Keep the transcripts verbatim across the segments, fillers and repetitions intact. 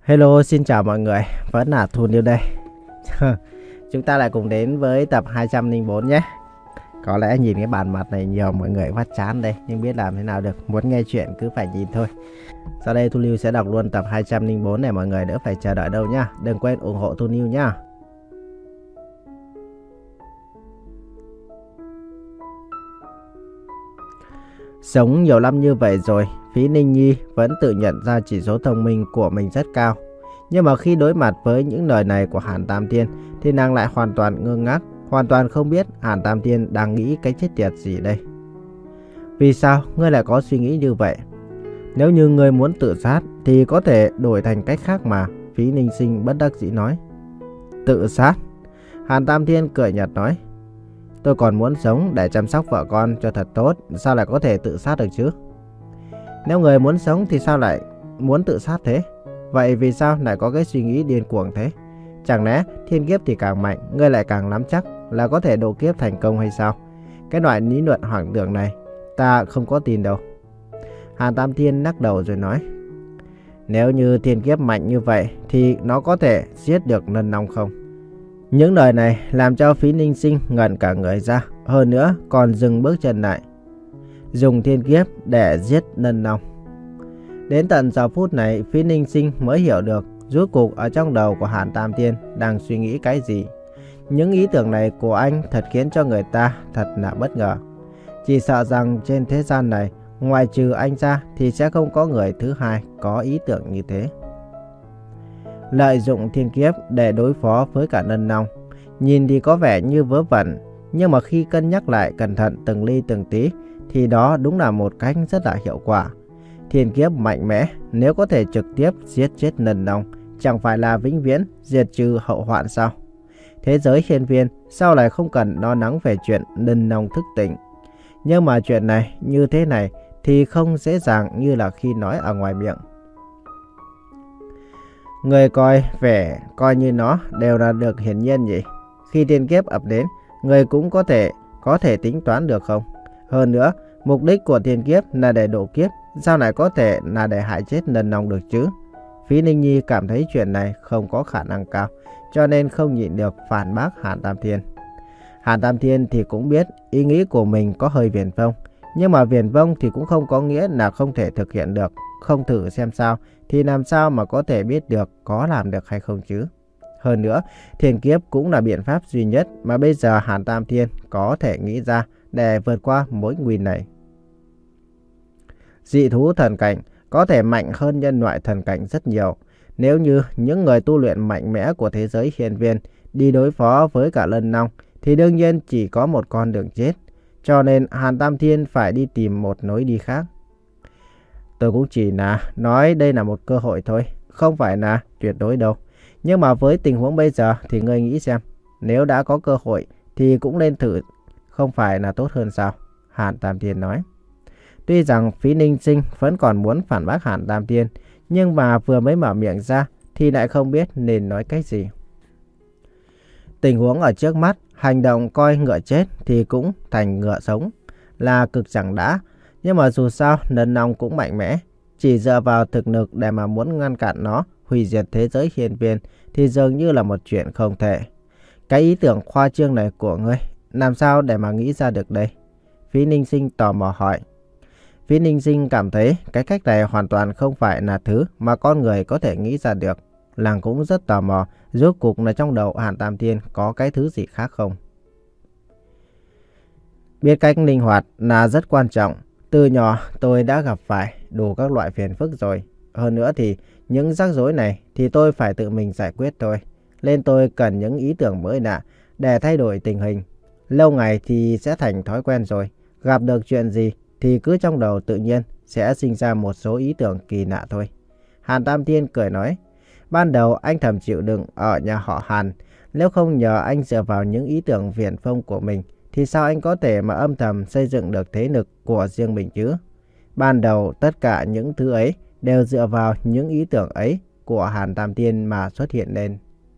Hello, xin chào mọi người, vẫn là Thu Niu đây. Chúng ta lại cùng đến với tập hai trăm lẻ bốn nhé. Có lẽ nhìn cái bản mặt này nhiều mọi người phát chán đây, nhưng biết làm thế nào được, muốn nghe chuyện cứ phải nhìn thôi. Sau đây Thu Niu sẽ đọc luôn tập hai trăm lẻ bốn này, mọi người đỡ phải chờ đợi đâu nhá. Đừng quên ủng hộ Thu Niu nhá. Sống nhiều năm như vậy rồi, Phí Ninh Nhi vẫn tự nhận ra chỉ số thông minh của mình rất cao. Nhưng mà khi đối mặt với những lời này của Hàn Tam Thiên thì nàng lại hoàn toàn ngơ ngác, hoàn toàn không biết Hàn Tam Thiên đang nghĩ cái chết tiệt gì đây. Vì sao ngươi lại có suy nghĩ như vậy? Nếu như ngươi muốn tự sát thì có thể đổi thành cách khác mà, Phí Ninh Sinh bất đắc dĩ nói. Tự sát? Hàn Tam Thiên cười nhạt nói. Tôi còn muốn sống để chăm sóc vợ con cho thật tốt, sao lại có thể tự sát được chứ? Nếu người muốn sống thì sao lại muốn tự sát thế? Vậy vì sao lại có cái suy nghĩ điên cuồng thế? Chẳng lẽ thiên kiếp thì càng mạnh, ngươi lại càng nắm chắc là có thể độ kiếp thành công hay sao? Cái loại lý luận hoang tưởng này, ta không có tin đâu. Hàn Tam Thiên lắc đầu rồi nói. Nếu như thiên kiếp mạnh như vậy thì nó có thể giết được Nân Long không? Những lời này làm cho Phí Ninh Sinh ngẩn cả người ra, hơn nữa còn dừng bước chân lại. Dùng thiên kiếp để giết Nân Long. Đến tận giờ phút này, Phí Ninh Sinh mới hiểu được rốt cuộc ở trong đầu của Hàn Tam Thiên đang suy nghĩ cái gì. Những ý tưởng này của anh thật khiến cho người ta thật là bất ngờ. Chỉ sợ rằng trên thế gian này, ngoài trừ anh ra thì sẽ không có người thứ hai có ý tưởng như thế. Lợi dụng thiên kiếp để đối phó với cả Nân Long, nhìn thì có vẻ như vớ vẩn, nhưng mà khi cân nhắc lại cẩn thận từng ly từng tí thì đó đúng là một cách rất là hiệu quả. Thiên kiếp mạnh mẽ, nếu có thể trực tiếp giết chết Nân Long, chẳng phải là vĩnh viễn diệt trừ hậu hoạn sao? Thế giới hiên viên sao lại không cần lo lắng về chuyện Nân Long thức tỉnh? Nhưng mà chuyện này như thế này thì không dễ dàng như là khi nói ở ngoài miệng. Người coi vẻ coi như nó đều là được hiển nhiên nhỉ? Khi thiên kiếp ập đến, người cũng có thể có thể tính toán được không? Hơn nữa, mục đích của thiên kiếp là để độ kiếp, sao lại có thể là để hại chết Nân Long được chứ? Phí Ninh Nhi cảm thấy chuyện này không có khả năng cao, cho nên không nhịn được phản bác Hàn Tam Thiên. Hàn Tam Thiên thì cũng biết ý nghĩ của mình có hơi viển vông, nhưng mà viển vông thì cũng không có nghĩa là không thể thực hiện được. Không thử xem sao thì làm sao mà có thể biết được có làm được hay không chứ? Hơn nữa, thiên kiếp cũng là biện pháp duy nhất mà bây giờ Hàn Tam Thiên có thể nghĩ ra để vượt qua mối nguy này. Dị thú thần cảnh có thể mạnh hơn nhân loại thần cảnh rất nhiều. Nếu như những người tu luyện mạnh mẽ của thế giới hiên viên đi đối phó với cả Nân Long thì đương nhiên chỉ có một con đường chết. Cho nên Hàn Tam Thiên phải đi tìm một lối đi khác. Tôi cũng chỉ là nói đây là một cơ hội thôi, không phải là tuyệt đối đâu. Nhưng mà với tình huống bây giờ thì ngươi nghĩ xem, nếu đã có cơ hội thì cũng nên thử, không phải là tốt hơn sao? Hàn Tam Thiên nói. Tuy rằng Phí Ninh Sinh vẫn còn muốn phản bác Hàn Tam Thiên, nhưng mà vừa mới mở miệng ra thì lại không biết nên nói cái gì. Tình huống ở trước mắt, hành động coi ngựa chết thì cũng thành ngựa sống, là cực chẳng đã. Nhưng mà dù sao, Nân Long cũng mạnh mẽ. Chỉ dựa vào thực lực để mà muốn ngăn cản nó hủy diệt thế giới hiên viên thì dường như là một chuyện không thể. Cái ý tưởng khoa trương này của ngươi, làm sao để mà nghĩ ra được đây? Phí Ninh Sinh tò mò hỏi. Phí Ninh Sinh cảm thấy cái cách này hoàn toàn không phải là thứ mà con người có thể nghĩ ra được. Nàng cũng rất tò mò, rốt cuộc là trong đầu Hàn Tam Thiên có cái thứ gì khác không? Biết cách linh hoạt là rất quan trọng. Từ nhỏ tôi đã gặp phải đủ các loại phiền phức rồi. Hơn nữa thì những rắc rối này thì tôi phải tự mình giải quyết thôi. Nên tôi cần những ý tưởng mới lạ để thay đổi tình hình. Lâu ngày thì sẽ thành thói quen rồi. Gặp được chuyện gì thì cứ trong đầu tự nhiên sẽ sinh ra một số ý tưởng kỳ lạ thôi. Hàn Tam Thiên cười nói. Ban đầu anh thầm chịu đựng ở nhà họ Hàn. Nếu không nhờ anh dựa vào những ý tưởng viển vông của mình thì sao anh có thể mà âm thầm xây dựng được thế lực của riêng mình chứ? Ban đầu tất cả những thứ ấy đều dựa vào những ý tưởng ấy của Hàn Tam Thiên mà xuất hiện lên.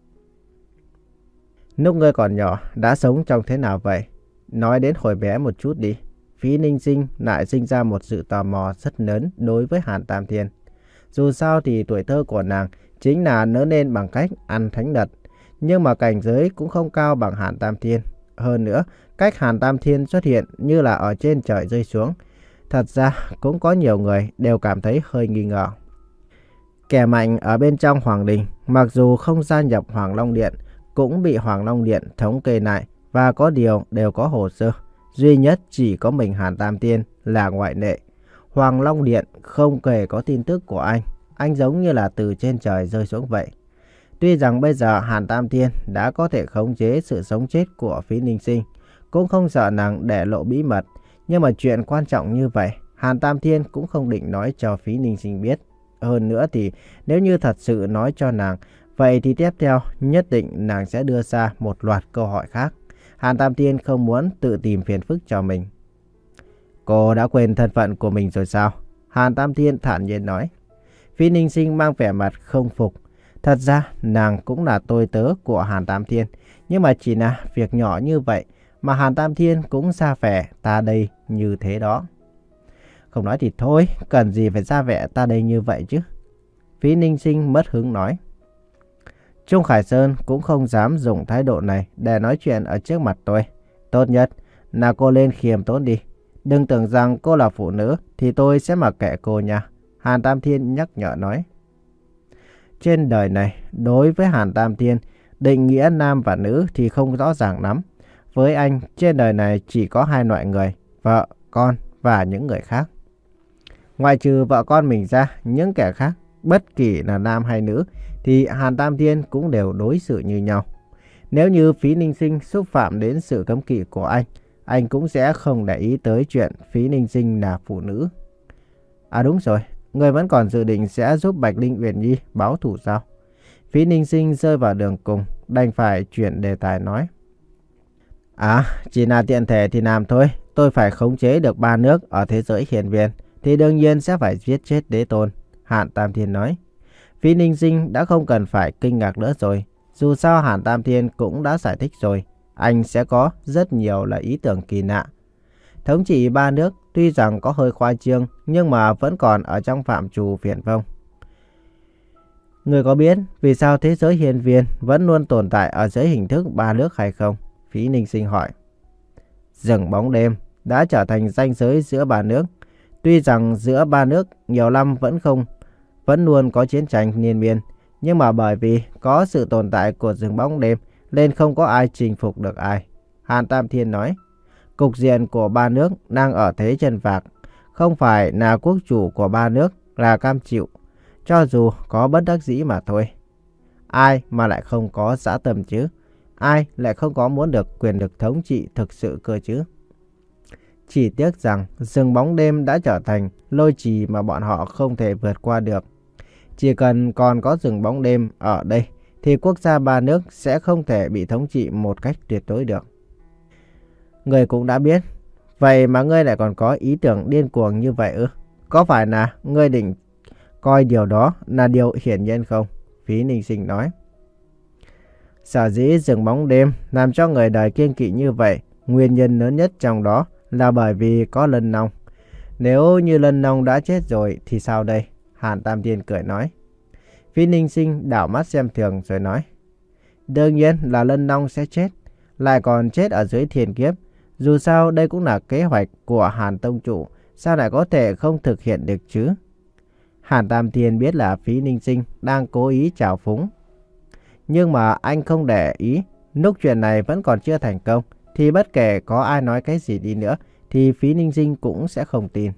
Lúc ngươi còn nhỏ đã sống trong thế nào vậy? Nói đến hồi bé một chút đi. Phí Ninh Sinh lại sinh ra một sự tò mò rất lớn đối với Hàn Tam Thiên. Dù sao thì tuổi thơ của nàng chính là lớn lên bằng cách ăn thánh vật. Nhưng mà cảnh giới cũng không cao bằng Hàn Tam Thiên. Hơn nữa, cách Hàn Tam Thiên xuất hiện như là ở trên trời rơi xuống. Thật ra cũng có nhiều người đều cảm thấy hơi nghi ngờ. Kẻ mạnh ở bên trong Hoàng Đình, mặc dù không gia nhập Hoàng Long Điện, cũng bị Hoàng Long Điện thống kê lại và có điều đều có hồ sơ. Duy nhất chỉ có mình Hàn Tam Thiên là ngoại lệ. Hoàng Long Điện không hề có tin tức của anh. Anh giống như là từ trên trời rơi xuống vậy. Tuy rằng bây giờ Hàn Tam Thiên đã có thể khống chế sự sống chết của Phí Ninh Sinh, cũng không sợ nàng để lộ bí mật. Nhưng mà chuyện quan trọng như vậy, Hàn Tam Thiên cũng không định nói cho Phí Ninh Sinh biết. Hơn nữa thì nếu như thật sự nói cho nàng, vậy thì tiếp theo nhất định nàng sẽ đưa ra một loạt câu hỏi khác. Hàn Tam Thiên không muốn tự tìm phiền phức cho mình. Cô đã quên thân phận của mình rồi sao? Hàn Tam Thiên thản nhiên nói. Phí Ninh Sinh mang vẻ mặt không phục. Thật ra nàng cũng là tôi tớ của Hàn Tam Thiên, nhưng mà chỉ là việc nhỏ như vậy mà Hàn Tam Thiên cũng ra vẻ ta đây như thế đó. Không nói thì thôi, cần gì phải ra vẻ ta đây như vậy chứ? Phí Ninh Sinh mất hứng nói. Trung Khải Sơn cũng không dám dùng thái độ này để nói chuyện ở trước mặt tôi. Tốt nhất là cô lên khiêm tốn đi. Đừng tưởng rằng cô là phụ nữ thì tôi sẽ mặc kệ cô nha. Hàn Tam Thiên nhắc nhở nói. Trên đời này, đối với Hàn Tam Thiên, định nghĩa nam và nữ thì không rõ ràng lắm. Với anh, trên đời này chỉ có hai loại người, vợ, con và những người khác. Ngoại trừ vợ con mình ra, những kẻ khác, bất kỳ là nam hay nữ, thì Hàn Tam Thiên cũng đều đối xử như nhau. Nếu như Phí Ninh Sinh xúc phạm đến sự cấm kỵ của anh, anh cũng sẽ không để ý tới chuyện Phí Ninh Sinh là phụ nữ. À đúng rồi, người vẫn còn dự định sẽ giúp Bạch Linh Uyển Nhi báo thù sao? Phí Ninh Sinh rơi vào đường cùng, đành phải chuyển đề tài nói. À, chỉ là tiện thể thì làm thôi. Tôi phải khống chế được ba nước ở thế giới hiền viên, thì đương nhiên sẽ phải giết chết đế tôn. Hàn Tam Thiên nói. Phí Ninh Sinh đã không cần phải kinh ngạc nữa rồi. Dù sao Hàn Tam Thiên cũng đã giải thích rồi. Anh sẽ có rất nhiều là ý tưởng kỳ lạ. Thống trị ba nước tuy rằng có hơi khoa trương, nhưng mà vẫn còn ở trong phạm trù viển vông. Người có biết vì sao thế giới hiền viên vẫn luôn tồn tại ở dưới hình thức ba nước hay không? Phí Ninh Sinh hỏi. Rừng bóng đêm đã trở thành ranh giới giữa ba nước. Tuy rằng giữa ba nước nhiều năm vẫn không, vẫn luôn có chiến tranh liên miên, nhưng mà bởi vì có sự tồn tại của rừng bóng đêm nên không có ai chinh phục được ai. Hàn Tam Thiên nói. Cục diện của ba nước đang ở thế chân vạc. Không phải là quốc chủ của ba nước là cam chịu, cho dù có bất đắc dĩ mà thôi. Ai mà lại không có dã tâm chứ? Ai lại không có muốn được quyền lực thống trị thực sự cơ chứ? Chỉ tiếc rằng rừng bóng đêm đã trở thành lôi trì mà bọn họ không thể vượt qua được. Chỉ cần còn có rừng bóng đêm ở đây thì quốc gia ba nước sẽ không thể bị thống trị một cách tuyệt đối được. Ngươi cũng đã biết, vậy mà ngươi lại còn có ý tưởng điên cuồng như vậy ư? Có phải là ngươi định coi điều đó là điều hiển nhiên không? Phí Ninh Sinh nói. Sở dĩ rừng bóng đêm làm cho người đời kiêng kỵ như vậy, nguyên nhân lớn nhất trong đó là bởi vì có Lân Long. Nếu như Lân Long đã chết rồi thì sao đây? Hàn Tam Thiên cười nói. Phí Ninh Sinh đảo mắt xem thường rồi nói. Đương nhiên là Lân Long sẽ chết, lại còn chết ở dưới thiên kiếp. Dù sao đây cũng là kế hoạch của Hàn Tông Chủ, sao lại có thể không thực hiện được chứ? Hàn Tam Thiên biết là Phí Ninh Sinh đang cố ý trào phúng. Nhưng mà anh không để ý, lúc chuyện này vẫn còn chưa thành công, thì bất kể có ai nói cái gì đi nữa, thì Phí Ninh Sinh cũng sẽ không tin.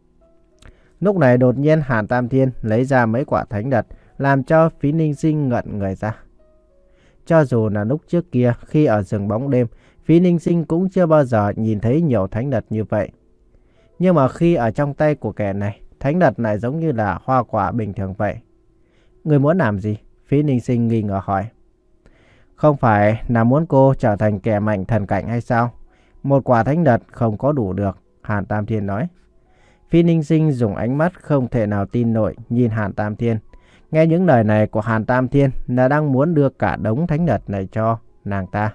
Lúc này đột nhiên Hàn Tam Thiên lấy ra mấy quả thánh đật, làm cho Phí Ninh Sinh ngẩn người ra. Cho dù là lúc trước kia, khi ở rừng bóng đêm, Phí Ninh Sinh cũng chưa bao giờ nhìn thấy nhiều thánh đật như vậy. Nhưng mà khi ở trong tay của kẻ này, thánh đật lại giống như là hoa quả bình thường vậy. Người muốn làm gì? Phí Ninh Sinh nghi ngờ hỏi. Không phải là muốn cô trở thành kẻ mạnh thần cảnh hay sao? Một quả thánh đật không có đủ được, Hàn Tam Thiên nói. Phí Ninh Sinh dùng ánh mắt không thể nào tin nổi nhìn Hàn Tam Thiên. Nghe những lời này của Hàn Tam Thiên là đang muốn đưa cả đống thánh đật này cho nàng ta.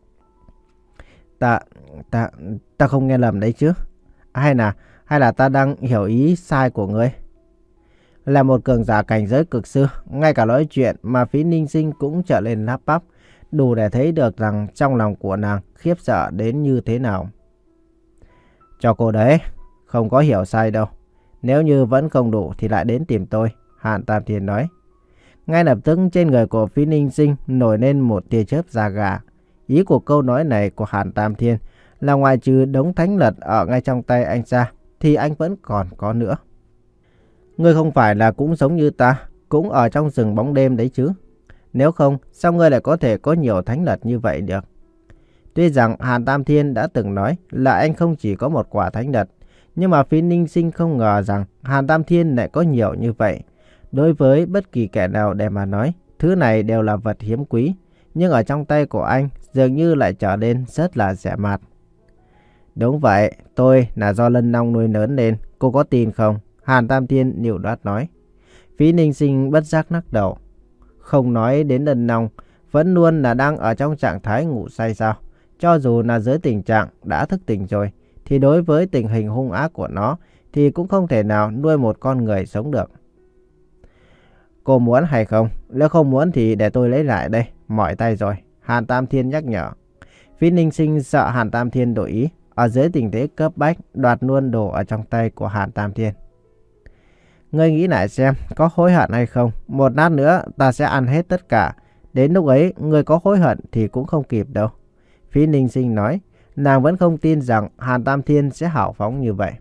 Ta, ta, ta không nghe lầm đấy chứ? Hay là, hay là ta đang hiểu ý sai của ngươi? Là một cường giả cảnh giới cực sư, ngay cả nói chuyện mà Phí Ninh Sinh cũng trở lên lắp bắp, đủ để thấy được rằng trong lòng của nàng khiếp sợ đến như thế nào. Cho cô đấy, không có hiểu sai đâu. Nếu như vẫn không đủ thì lại đến tìm tôi, Hàn Tam Thiên nói. Ngay lập tức trên người của Phí Ninh Sinh nổi lên một tia chớp da gà. Ý của câu nói này của Hàn Tam Thiên là ngoài trừ đống thánh lật ở ngay trong tay anh ra, thì anh vẫn còn có nữa. Ngươi không phải là cũng giống như ta, cũng ở trong rừng bóng đêm đấy chứ? Nếu không, sao ngươi lại có thể có nhiều thánh lật như vậy được? Tuy rằng Hàn Tam Thiên đã từng nói là anh không chỉ có một quả thánh lật, nhưng mà Phí Ninh Sinh không ngờ rằng Hàn Tam Thiên lại có nhiều như vậy. Đối với bất kỳ kẻ nào để mà nói, thứ này đều là vật hiếm quý, nhưng ở trong tay của anh dường như lại trở nên rất là rẻ mạt. Đúng vậy, tôi là do Lân Long nuôi lớn lên, cô có tin không? Hàn Tam Thiên nhíu đoát nói. Phí Ninh Sinh bất giác lắc đầu. Không nói đến Lân Long, vẫn luôn là đang ở trong trạng thái ngủ say sao? Cho dù là dưới tình trạng đã thức tỉnh rồi, thì đối với tình hình hung ác của nó, thì cũng không thể nào nuôi một con người sống được. Cô muốn hay không? Nếu không muốn thì để tôi lấy lại đây, mỏi tay rồi, Hàn Tam Thiên nhắc nhở. Phí Ninh Sinh sợ Hàn Tam Thiên đổi ý, ở dưới tình thế cấp bách đoạt luôn đồ ở trong tay của Hàn Tam Thiên. Ngươi nghĩ lại xem, có hối hận hay không? Một lát nữa ta sẽ ăn hết tất cả. Đến lúc ấy, ngươi có hối hận thì cũng không kịp đâu. Phí Ninh Sinh nói, nàng vẫn không tin rằng Hàn Tam Thiên sẽ hào phóng như vậy.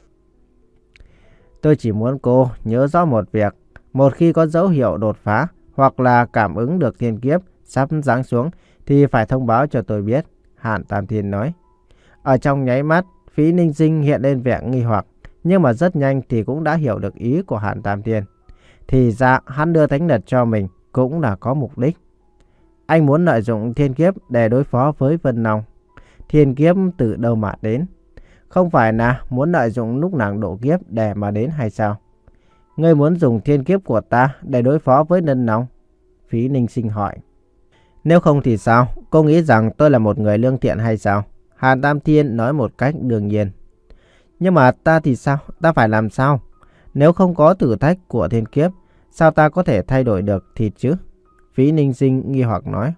Tôi chỉ muốn cô nhớ rõ một việc. Một khi có dấu hiệu đột phá hoặc là cảm ứng được thiên kiếp sắp giáng xuống thì phải thông báo cho tôi biết, Hàn Tam Thiên nói. Ở trong nháy mắt, Phí Ninh Sinh hiện lên vẻ nghi hoặc, nhưng mà rất nhanh thì cũng đã hiểu được ý của Hàn Tam Thiên. Thì ra hắn đưa thánh lật cho mình cũng là có mục đích. Anh muốn lợi dụng thiên kiếp để đối phó với Vân Long. Thiên kiếp từ đâu mà đến? Không phải là muốn lợi dụng lúc nàng độ kiếp để mà đến hay sao? Ngươi muốn dùng thiên kiếp của ta để đối phó với Vân Long? Phí Ninh Sinh hỏi. Nếu không thì sao? Cô nghĩ rằng tôi là một người lương thiện hay sao? Hàn Tam Thiên nói một cách đương nhiên. Nhưng mà ta thì sao? Ta phải làm sao? Nếu không có thử thách của thiên kiếp, sao ta có thể thay đổi được thì chứ? Phí Ninh Sinh nghi hoặc nói.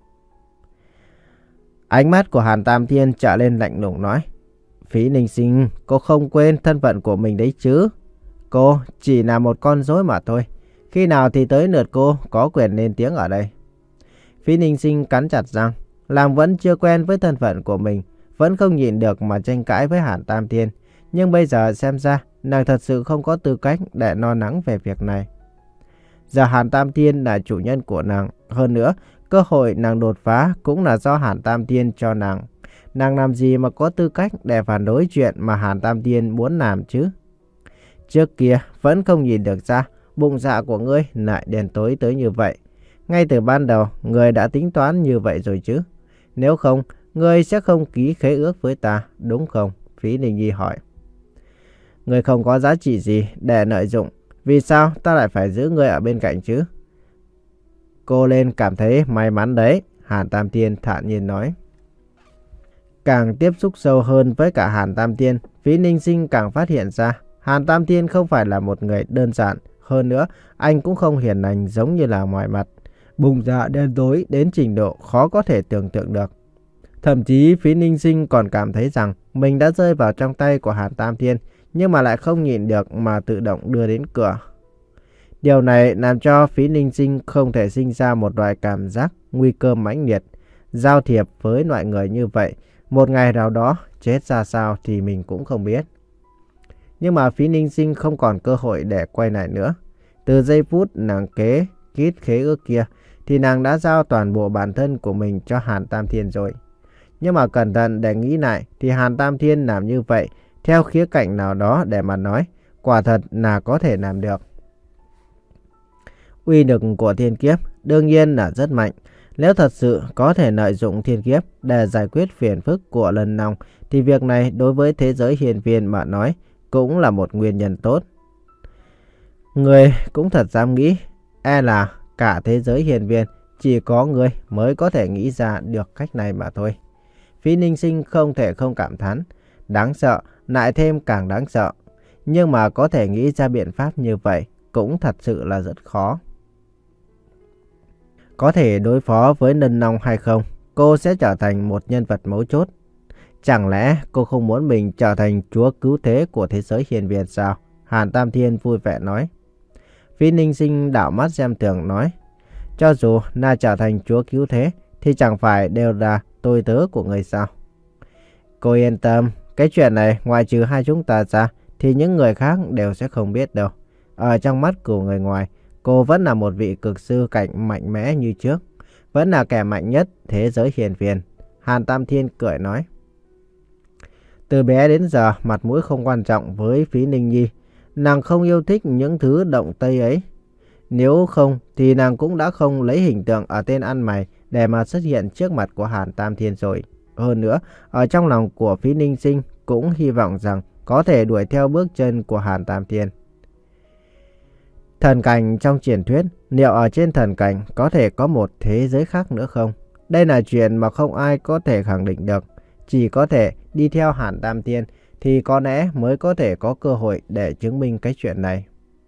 Ánh mắt của Hàn Tam Thiên trở lên lạnh lùng nói. Phí Ninh Sinh, cô không quên thân phận của mình đấy chứ? Cô chỉ là một con rối mà thôi. Khi nào thì tới lượt cô có quyền lên tiếng ở đây? Phí Ninh Sinh cắn chặt răng. Làm vẫn chưa quen với thân phận của mình, vẫn không nhịn được mà tranh cãi với Hàn Tam Thiên. Nhưng bây giờ xem ra, nàng thật sự không có tư cách để lo lắng về việc này. Giờ Hàn Tam Thiên là chủ nhân của nàng. Hơn nữa, cơ hội nàng đột phá cũng là do Hàn Tam Thiên cho nàng. Nàng làm gì mà có tư cách để phản đối chuyện mà Hàn Tam Thiên muốn làm chứ? Trước kia vẫn không nhìn được ra bụng dạ của ngươi lại đen tối tới như vậy. Ngay từ ban đầu, ngươi đã tính toán như vậy rồi chứ? Nếu không, ngươi sẽ không ký khế ước với ta, đúng không? Phí Ninh Nhi hỏi. Ngươi không có giá trị gì để lợi dụng. Vì sao ta lại phải giữ ngươi ở bên cạnh chứ? Cô lên cảm thấy may mắn đấy, Hàn Tam Thiên thản nhiên nói. Càng tiếp xúc sâu hơn với cả Hàn Tam Thiên, Phí Ninh Sinh càng phát hiện ra Hàn Tam Thiên không phải là một người đơn giản. Hơn nữa, anh cũng không hiền lành giống như là ngoài mặt. Bụng dạ đen tối đến trình độ khó có thể tưởng tượng được. Thậm chí Phí Ninh Sinh còn cảm thấy rằng mình đã rơi vào trong tay của Hàn Tam Thiên, nhưng mà lại không nhịn được mà tự động đưa đến cửa. Điều này làm cho Phí Ninh Sinh không thể sinh ra một loại cảm giác nguy cơ mãnh liệt. Giao thiệp với loại người như vậy, một ngày nào đó chết ra sao thì mình cũng không biết. Nhưng mà Phí Ninh Sinh không còn cơ hội để quay lại nữa. Từ giây phút nàng kế kít khế ước kia, thì nàng đã giao toàn bộ bản thân của mình cho Hàn Tam Thiên rồi. Nhưng mà cẩn thận để nghĩ lại, thì Hàn Tam Thiên làm như vậy, theo khía cạnh nào đó để mà nói, quả thật là có thể làm được. Uy lực của thiên kiếp đương nhiên là rất mạnh. Nếu thật sự có thể lợi dụng thiên kiếp để giải quyết phiền phức của Lân Long, thì việc này đối với thế giới hiền viên mà nói cũng là một nguyên nhân tốt. Người cũng thật dám nghĩ, e là cả thế giới hiền viên chỉ có người mới có thể nghĩ ra được cách này mà thôi. Phí Ninh Sinh không thể không cảm thán, đáng sợ, lại thêm càng đáng sợ. Nhưng mà có thể nghĩ ra biện pháp như vậy, cũng thật sự là rất khó. Có thể đối phó với Nân Long hay không, cô sẽ trở thành một nhân vật mấu chốt. Chẳng lẽ cô không muốn mình trở thành chúa cứu thế của thế giới hiền viên sao? Hàn Tam Thiên vui vẻ nói. Phí Ninh Sinh đảo mắt xem thường nói. Cho dù na trở thành chúa cứu thế thì chẳng phải đều là tôi tớ của người sao? Cô yên tâm, cái chuyện này ngoài trừ hai chúng ta ra thì những người khác đều sẽ không biết đâu. Ở trong mắt của người ngoài, cô vẫn là một vị cực sư cảnh mạnh mẽ như trước. Vẫn là kẻ mạnh nhất thế giới hiền viên. Hàn Tam Thiên cười nói. Từ bé đến giờ mặt mũi không quan trọng với Phí Ninh Nhi. Nàng không yêu thích những thứ động tây ấy. Nếu không thì nàng cũng đã không lấy hình tượng ở tên ăn mày để mà xuất hiện trước mặt của Hàn Tam Thiên rồi. Hơn nữa, ở trong lòng của Phí Ninh Sinh cũng hy vọng rằng có thể đuổi theo bước chân của Hàn Tam Thiên. Thần cảnh trong truyền thuyết, liệu ở trên thần cảnh có thể có một thế giới khác nữa không? Đây là chuyện mà không ai có thể khẳng định được. Chỉ có thể đi theo Hàn Tam Thiên thì có lẽ mới có thể có cơ hội để chứng minh cái chuyện này.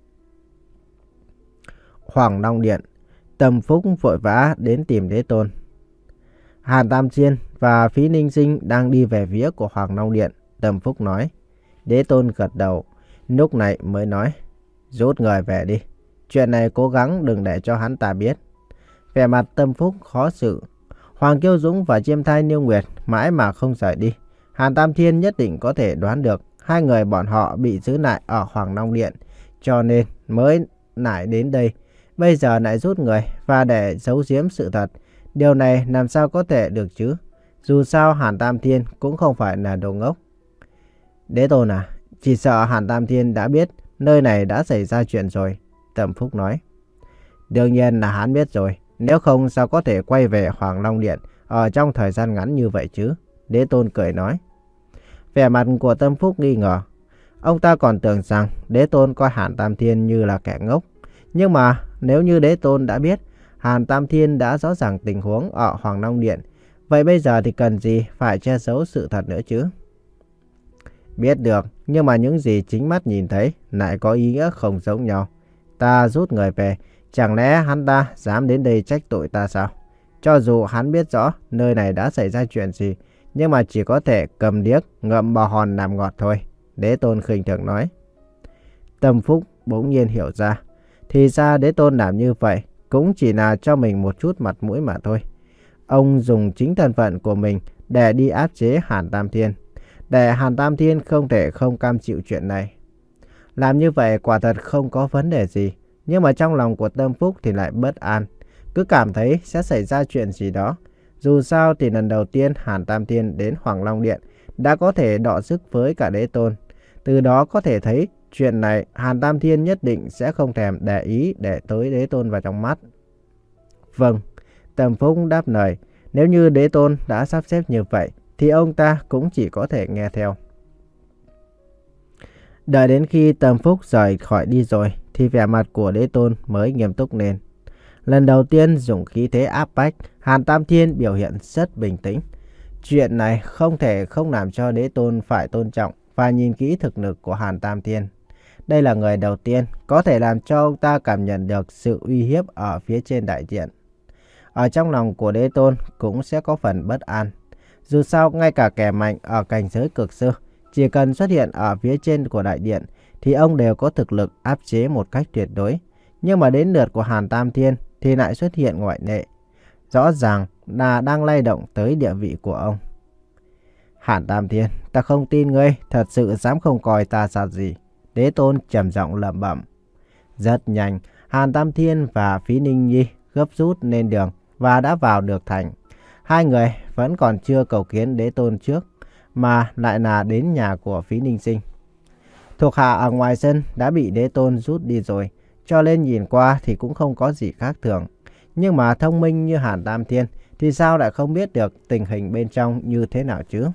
Hoàng Long Điện, Tâm Phúc vội vã đến tìm Đế Tôn. Hàn Tam Thiên và Phí Ninh Sinh đang đi về phía của Hoàng Long Điện. Tâm Phúc nói. Đế Tôn gật đầu, lúc này mới nói. Rút người về đi. Chuyện này cố gắng đừng để cho hắn ta biết. Vẻ mặt Tâm Phúc khó xử. Hoàng Kiêu Dũng và Chiêm Thai Niêu Nguyệt mãi mà không rời đi. Hàn Tam Thiên nhất định có thể đoán được hai người bọn họ bị giữ lại ở Hoàng Long Điện, cho nên mới lại đến đây. Bây giờ lại rút người và để giấu giếm sự thật. Điều này làm sao có thể được chứ? Dù sao Hàn Tam Thiên cũng không phải là đồ ngốc. Đế Tôn à, chỉ sợ Hàn Tam Thiên đã biết nơi này đã xảy ra chuyện rồi. Tâm Phúc nói. Đương nhiên là hắn biết rồi. Nếu không sao có thể quay về Hoàng Long Điện ở trong thời gian ngắn như vậy chứ? Đế Tôn cười nói. Vẻ mặt của Tâm Phúc nghi ngờ. Ông ta còn tưởng rằng Đế Tôn coi Hàn Tam Thiên như là kẻ ngốc. Nhưng mà nếu như Đế Tôn đã biết Hàn Tam Thiên đã rõ ràng tình huống ở Hoàng Long Điện, vậy bây giờ thì cần gì phải che giấu sự thật nữa chứ? Biết được, nhưng mà những gì chính mắt nhìn thấy lại có ý nghĩa không giống nhau. Ta rút người về, chẳng lẽ hắn ta dám đến đây trách tội ta sao? Cho dù hắn biết rõ nơi này đã xảy ra chuyện gì, nhưng mà chỉ có thể cầm điếc ngậm bò hòn làm ngọt thôi. Đế Tôn khinh thường nói. Tâm Phúc bỗng nhiên hiểu ra. Thì ra Đế Tôn làm như vậy cũng chỉ là cho mình một chút mặt mũi mà thôi. Ông dùng chính thân phận của mình để đi áp chế Hàn Tam Thiên, để Hàn Tam Thiên không thể không cam chịu chuyện này. Làm như vậy quả thật không có vấn đề gì, nhưng mà trong lòng của Tâm Phúc thì lại bất an, cứ cảm thấy sẽ xảy ra chuyện gì đó. Dù sao thì lần đầu tiên Hàn Tam Thiên đến Hoàng Long Điện đã có thể đọ sức với cả Đế Tôn. Từ đó có thể thấy chuyện này Hàn Tam Thiên nhất định sẽ không thèm để ý để tới Đế Tôn vào trong mắt. Vâng, Tâm Phúc đáp lời. Nếu như Đế Tôn đã sắp xếp như vậy thì ông ta cũng chỉ có thể nghe theo. Đợi đến khi Tâm Phúc rời khỏi đi rồi thì vẻ mặt của Đế Tôn mới nghiêm túc lên. Lần đầu tiên dùng khí thế áp bách, Hàn Tam Thiên biểu hiện rất bình tĩnh. Chuyện này không thể không làm cho Đế Tôn phải tôn trọng và nhìn kỹ thực lực của Hàn Tam Thiên. Đây là người đầu tiên có thể làm cho ông ta cảm nhận được sự uy hiếp ở phía trên đại điện. Ở trong lòng của Đế Tôn cũng sẽ có phần bất an. Dù sao ngay cả kẻ mạnh ở cảnh giới cực sư, chỉ cần xuất hiện ở phía trên của đại điện thì ông đều có thực lực áp chế một cách tuyệt đối. Nhưng mà đến lượt của Hàn Tam Thiên thì lại xuất hiện ngoại lệ. Rõ ràng là đang lay động tới địa vị của ông. Hàn Tam Thiên, ta không tin ngươi thật sự dám không coi ta ra gì. Đế Tôn trầm giọng lẩm bẩm. Rất nhanh, Hàn Tam Thiên và Phí Ninh Nhi gấp rút lên đường và đã vào được thành. Hai người vẫn còn chưa cầu kiến Đế Tôn trước, mà lại là đến nhà của Phí Ninh Sinh. Thuộc hạ ở ngoài sân đã bị Đế Tôn rút đi rồi, cho nên nhìn qua thì cũng không có gì khác thường. Nhưng mà thông minh như Hàn Tam Thiên thì sao lại không biết được tình hình bên trong như thế nào chứ?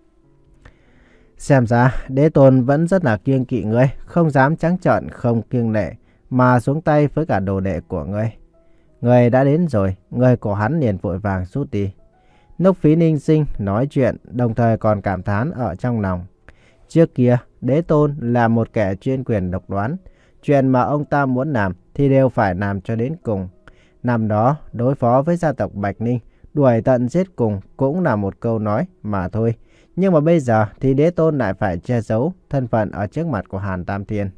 Xem ra Đế Tôn vẫn rất là kiêng kỵ ngươi, không dám trắng trợn không kiêng nể mà xuống tay với cả đồ đệ của ngươi. Ngươi đã đến rồi, người của hắn liền vội vàng rút đi. Lúc Phí Ninh Sinh nói chuyện, đồng thời còn cảm thán ở trong lòng. Trước kia, Đế Tôn là một kẻ chuyên quyền độc đoán, Chuyện mà ông ta muốn làm thì đều phải làm cho đến cùng. Năm đó, đối phó với gia tộc Bạch Ninh, đuổi tận giết cùng cũng là một câu nói mà thôi. Nhưng mà bây giờ thì đế tôn lại phải che giấu thân phận ở trước mặt của Hàn Tam Thiên.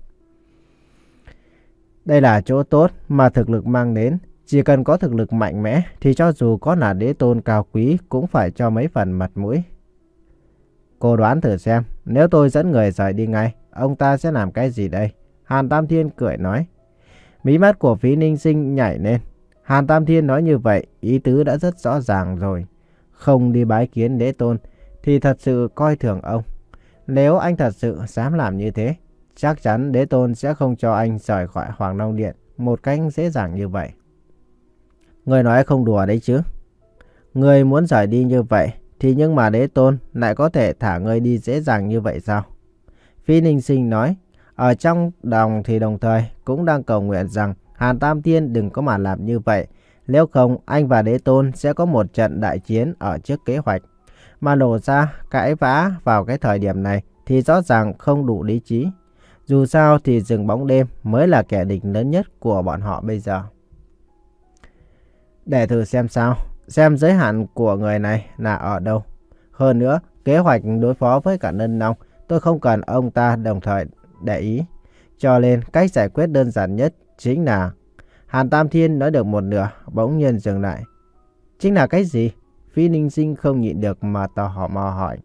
Đây là chỗ tốt mà thực lực mang đến. Chỉ cần có thực lực mạnh mẽ thì cho dù có là đế tôn cao quý cũng phải cho mấy phần mặt mũi. Cô đoán thử xem, nếu tôi dẫn người rời đi ngay, ông ta sẽ làm cái gì đây? Hàn Tam Thiên cười nói. Mí mắt của Phí Ninh Sinh nhảy lên. Hàn Tam Thiên nói như vậy, ý tứ đã rất rõ ràng rồi. Không đi bái kiến đế tôn thì thật sự coi thường ông. Nếu anh thật sự dám làm như thế, chắc chắn đế tôn sẽ không cho anh rời khỏi Hoàng Long Điện một cách dễ dàng như vậy. Người nói không đùa đấy chứ. Người muốn rời đi như vậy thì nhưng mà đế tôn lại có thể thả người đi dễ dàng như vậy sao? Phi Ninh Sinh nói. Ở trong lòng thì đồng thời cũng đang cầu nguyện rằng Hàn Tam Thiên đừng có mà làm như vậy. Nếu không anh và đế tôn sẽ có một trận đại chiến ở trước kế hoạch. Mà nổ ra cãi vã vào cái thời điểm này thì rõ ràng không đủ lý trí. Dù sao thì rừng bóng đêm mới là kẻ địch lớn nhất của bọn họ bây giờ. Để thử xem sao, xem giới hạn của người này là ở đâu. Hơn nữa, kế hoạch đối phó với cả Nân Long, tôi không cần ông ta đồng thời để ý. Cho nên cách giải quyết đơn giản nhất chính là... Hàn Tam Thiên nói được một nửa, bỗng nhiên dừng lại. Chính là cái gì? Phi Ninh Sinh không nhịn được mà tò mò hỏi.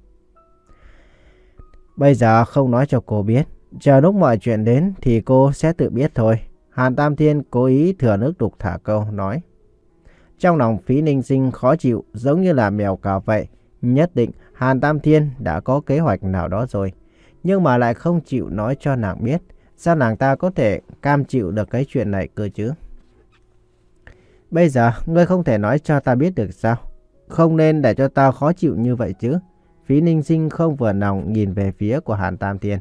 Bây giờ không nói cho cô biết, chờ lúc mọi chuyện đến thì cô sẽ tự biết thôi. Hàn Tam Thiên cố ý thừa nước đục thả câu nói. Trong lòng Phí Ninh Sinh khó chịu giống như là mèo cào vậy. Nhất định Hàn Tam Thiên đã có kế hoạch nào đó rồi. Nhưng mà lại không chịu nói cho nàng biết. Sao nàng ta có thể cam chịu được cái chuyện này cơ chứ? Bây giờ ngươi không thể nói cho ta biết được sao? Không nên để cho ta khó chịu như vậy chứ. Phí Ninh Sinh không vừa lòng nhìn về phía của Hàn Tam Thiên.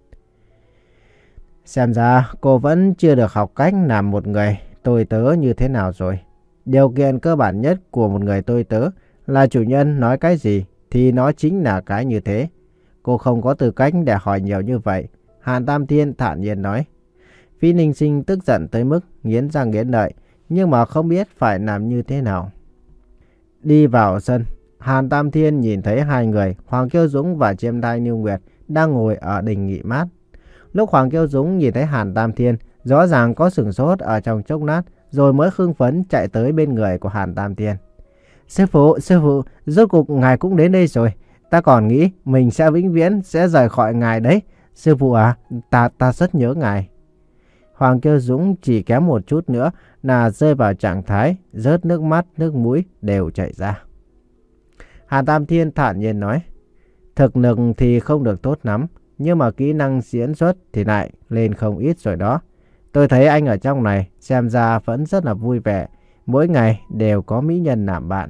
Xem ra cô vẫn chưa được học cách làm một người tôi tớ như thế nào rồi. Điều kiện cơ bản nhất của một người tôi tớ là chủ nhân nói cái gì thì nó chính là cái như thế. Cô không có tư cách để hỏi nhiều như vậy. Hàn Tam Thiên thản nhiên nói. Phí Ninh Sinh tức giận tới mức nghiến răng nghiến lợi, nhưng mà không biết phải làm như thế nào. Đi vào sân, Hàn Tam Thiên nhìn thấy hai người, Hoàng Kiêu Dũng và Chiêm Thai Như Nguyệt đang ngồi ở đình nghỉ mát. Lúc Hoàng Kiêu Dũng nhìn thấy Hàn Tam Thiên, rõ ràng có sửng sốt ở trong chốc lát, rồi mới hưng phấn chạy tới bên người của Hàn Tam Thiên. Sư phụ, sư phụ, rốt cuộc ngài cũng đến đây rồi. Ta còn nghĩ mình sẽ vĩnh viễn sẽ rời khỏi ngài đấy. Sư phụ à, ta ta rất nhớ ngài. Hoàng Kiêu Dũng chỉ kém một chút nữa là rơi vào trạng thái rớt nước mắt, nước mũi đều chảy ra. Hàn Tam Thiên thản nhiên nói. Thực lực thì không được tốt lắm, nhưng mà kỹ năng diễn xuất thì lại lên không ít rồi đó. Tôi thấy anh ở trong này xem ra vẫn rất là vui vẻ. Mỗi ngày đều có mỹ nhân làm bạn.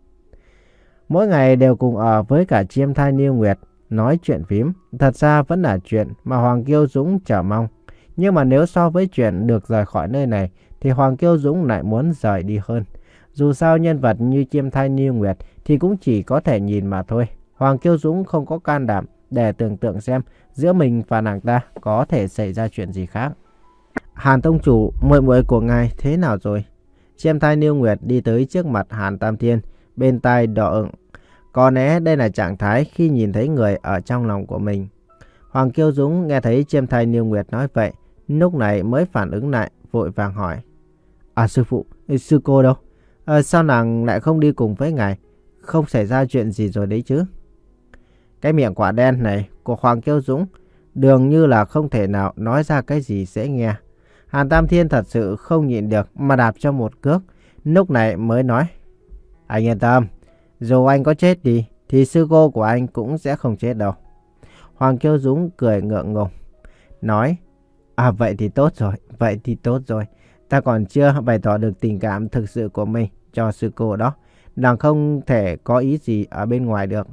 Mỗi ngày đều cùng ở với cả Chiêm Thai Như Nguyệt nói chuyện phím. Thật ra vẫn là chuyện mà Hoàng Kiêu Dũng chờ mong. Nhưng mà nếu so với chuyện được rời khỏi nơi này thì Hoàng Kiêu Dũng lại muốn rời đi hơn. Dù sao nhân vật như Chiêm Thai Như Nguyệt thì cũng chỉ có thể nhìn mà thôi. Hoàng Kiêu Dũng không có can đảm để tưởng tượng xem giữa mình và nàng ta có thể xảy ra chuyện gì khác. Hàn tông chủ, muội muội của ngài thế nào rồi? Chiêm Thai Như Nguyệt đi tới trước mặt Hàn Tam Thiên, bên tai đỏ ửng. Có lẽ đây là trạng thái khi nhìn thấy người ở trong lòng của mình. Hoàng Kiêu Dũng nghe thấy Chiêm Thai Như Nguyệt nói vậy, lúc này mới phản ứng lại, vội vàng hỏi. À sư phụ, sư cô đâu? À, sao nàng lại không đi cùng với ngài? Không xảy ra chuyện gì rồi đấy chứ? Cái miệng quả đen này của Hoàng Kiêu Dũng dường như là không thể nào nói ra cái gì dễ nghe. Hàn Tam Thiên thật sự không nhịn được mà đạp cho một cước, lúc này mới nói. Anh yên tâm, dù anh có chết đi thì sư cô của anh cũng sẽ không chết đâu. Hoàng Kiêu Dũng cười ngượng ngùng, nói. À vậy thì tốt rồi, vậy thì tốt rồi. Ta còn chưa bày tỏ được tình cảm thực sự của mình cho sư cô đó. Nàng không thể có ý gì ở bên ngoài được.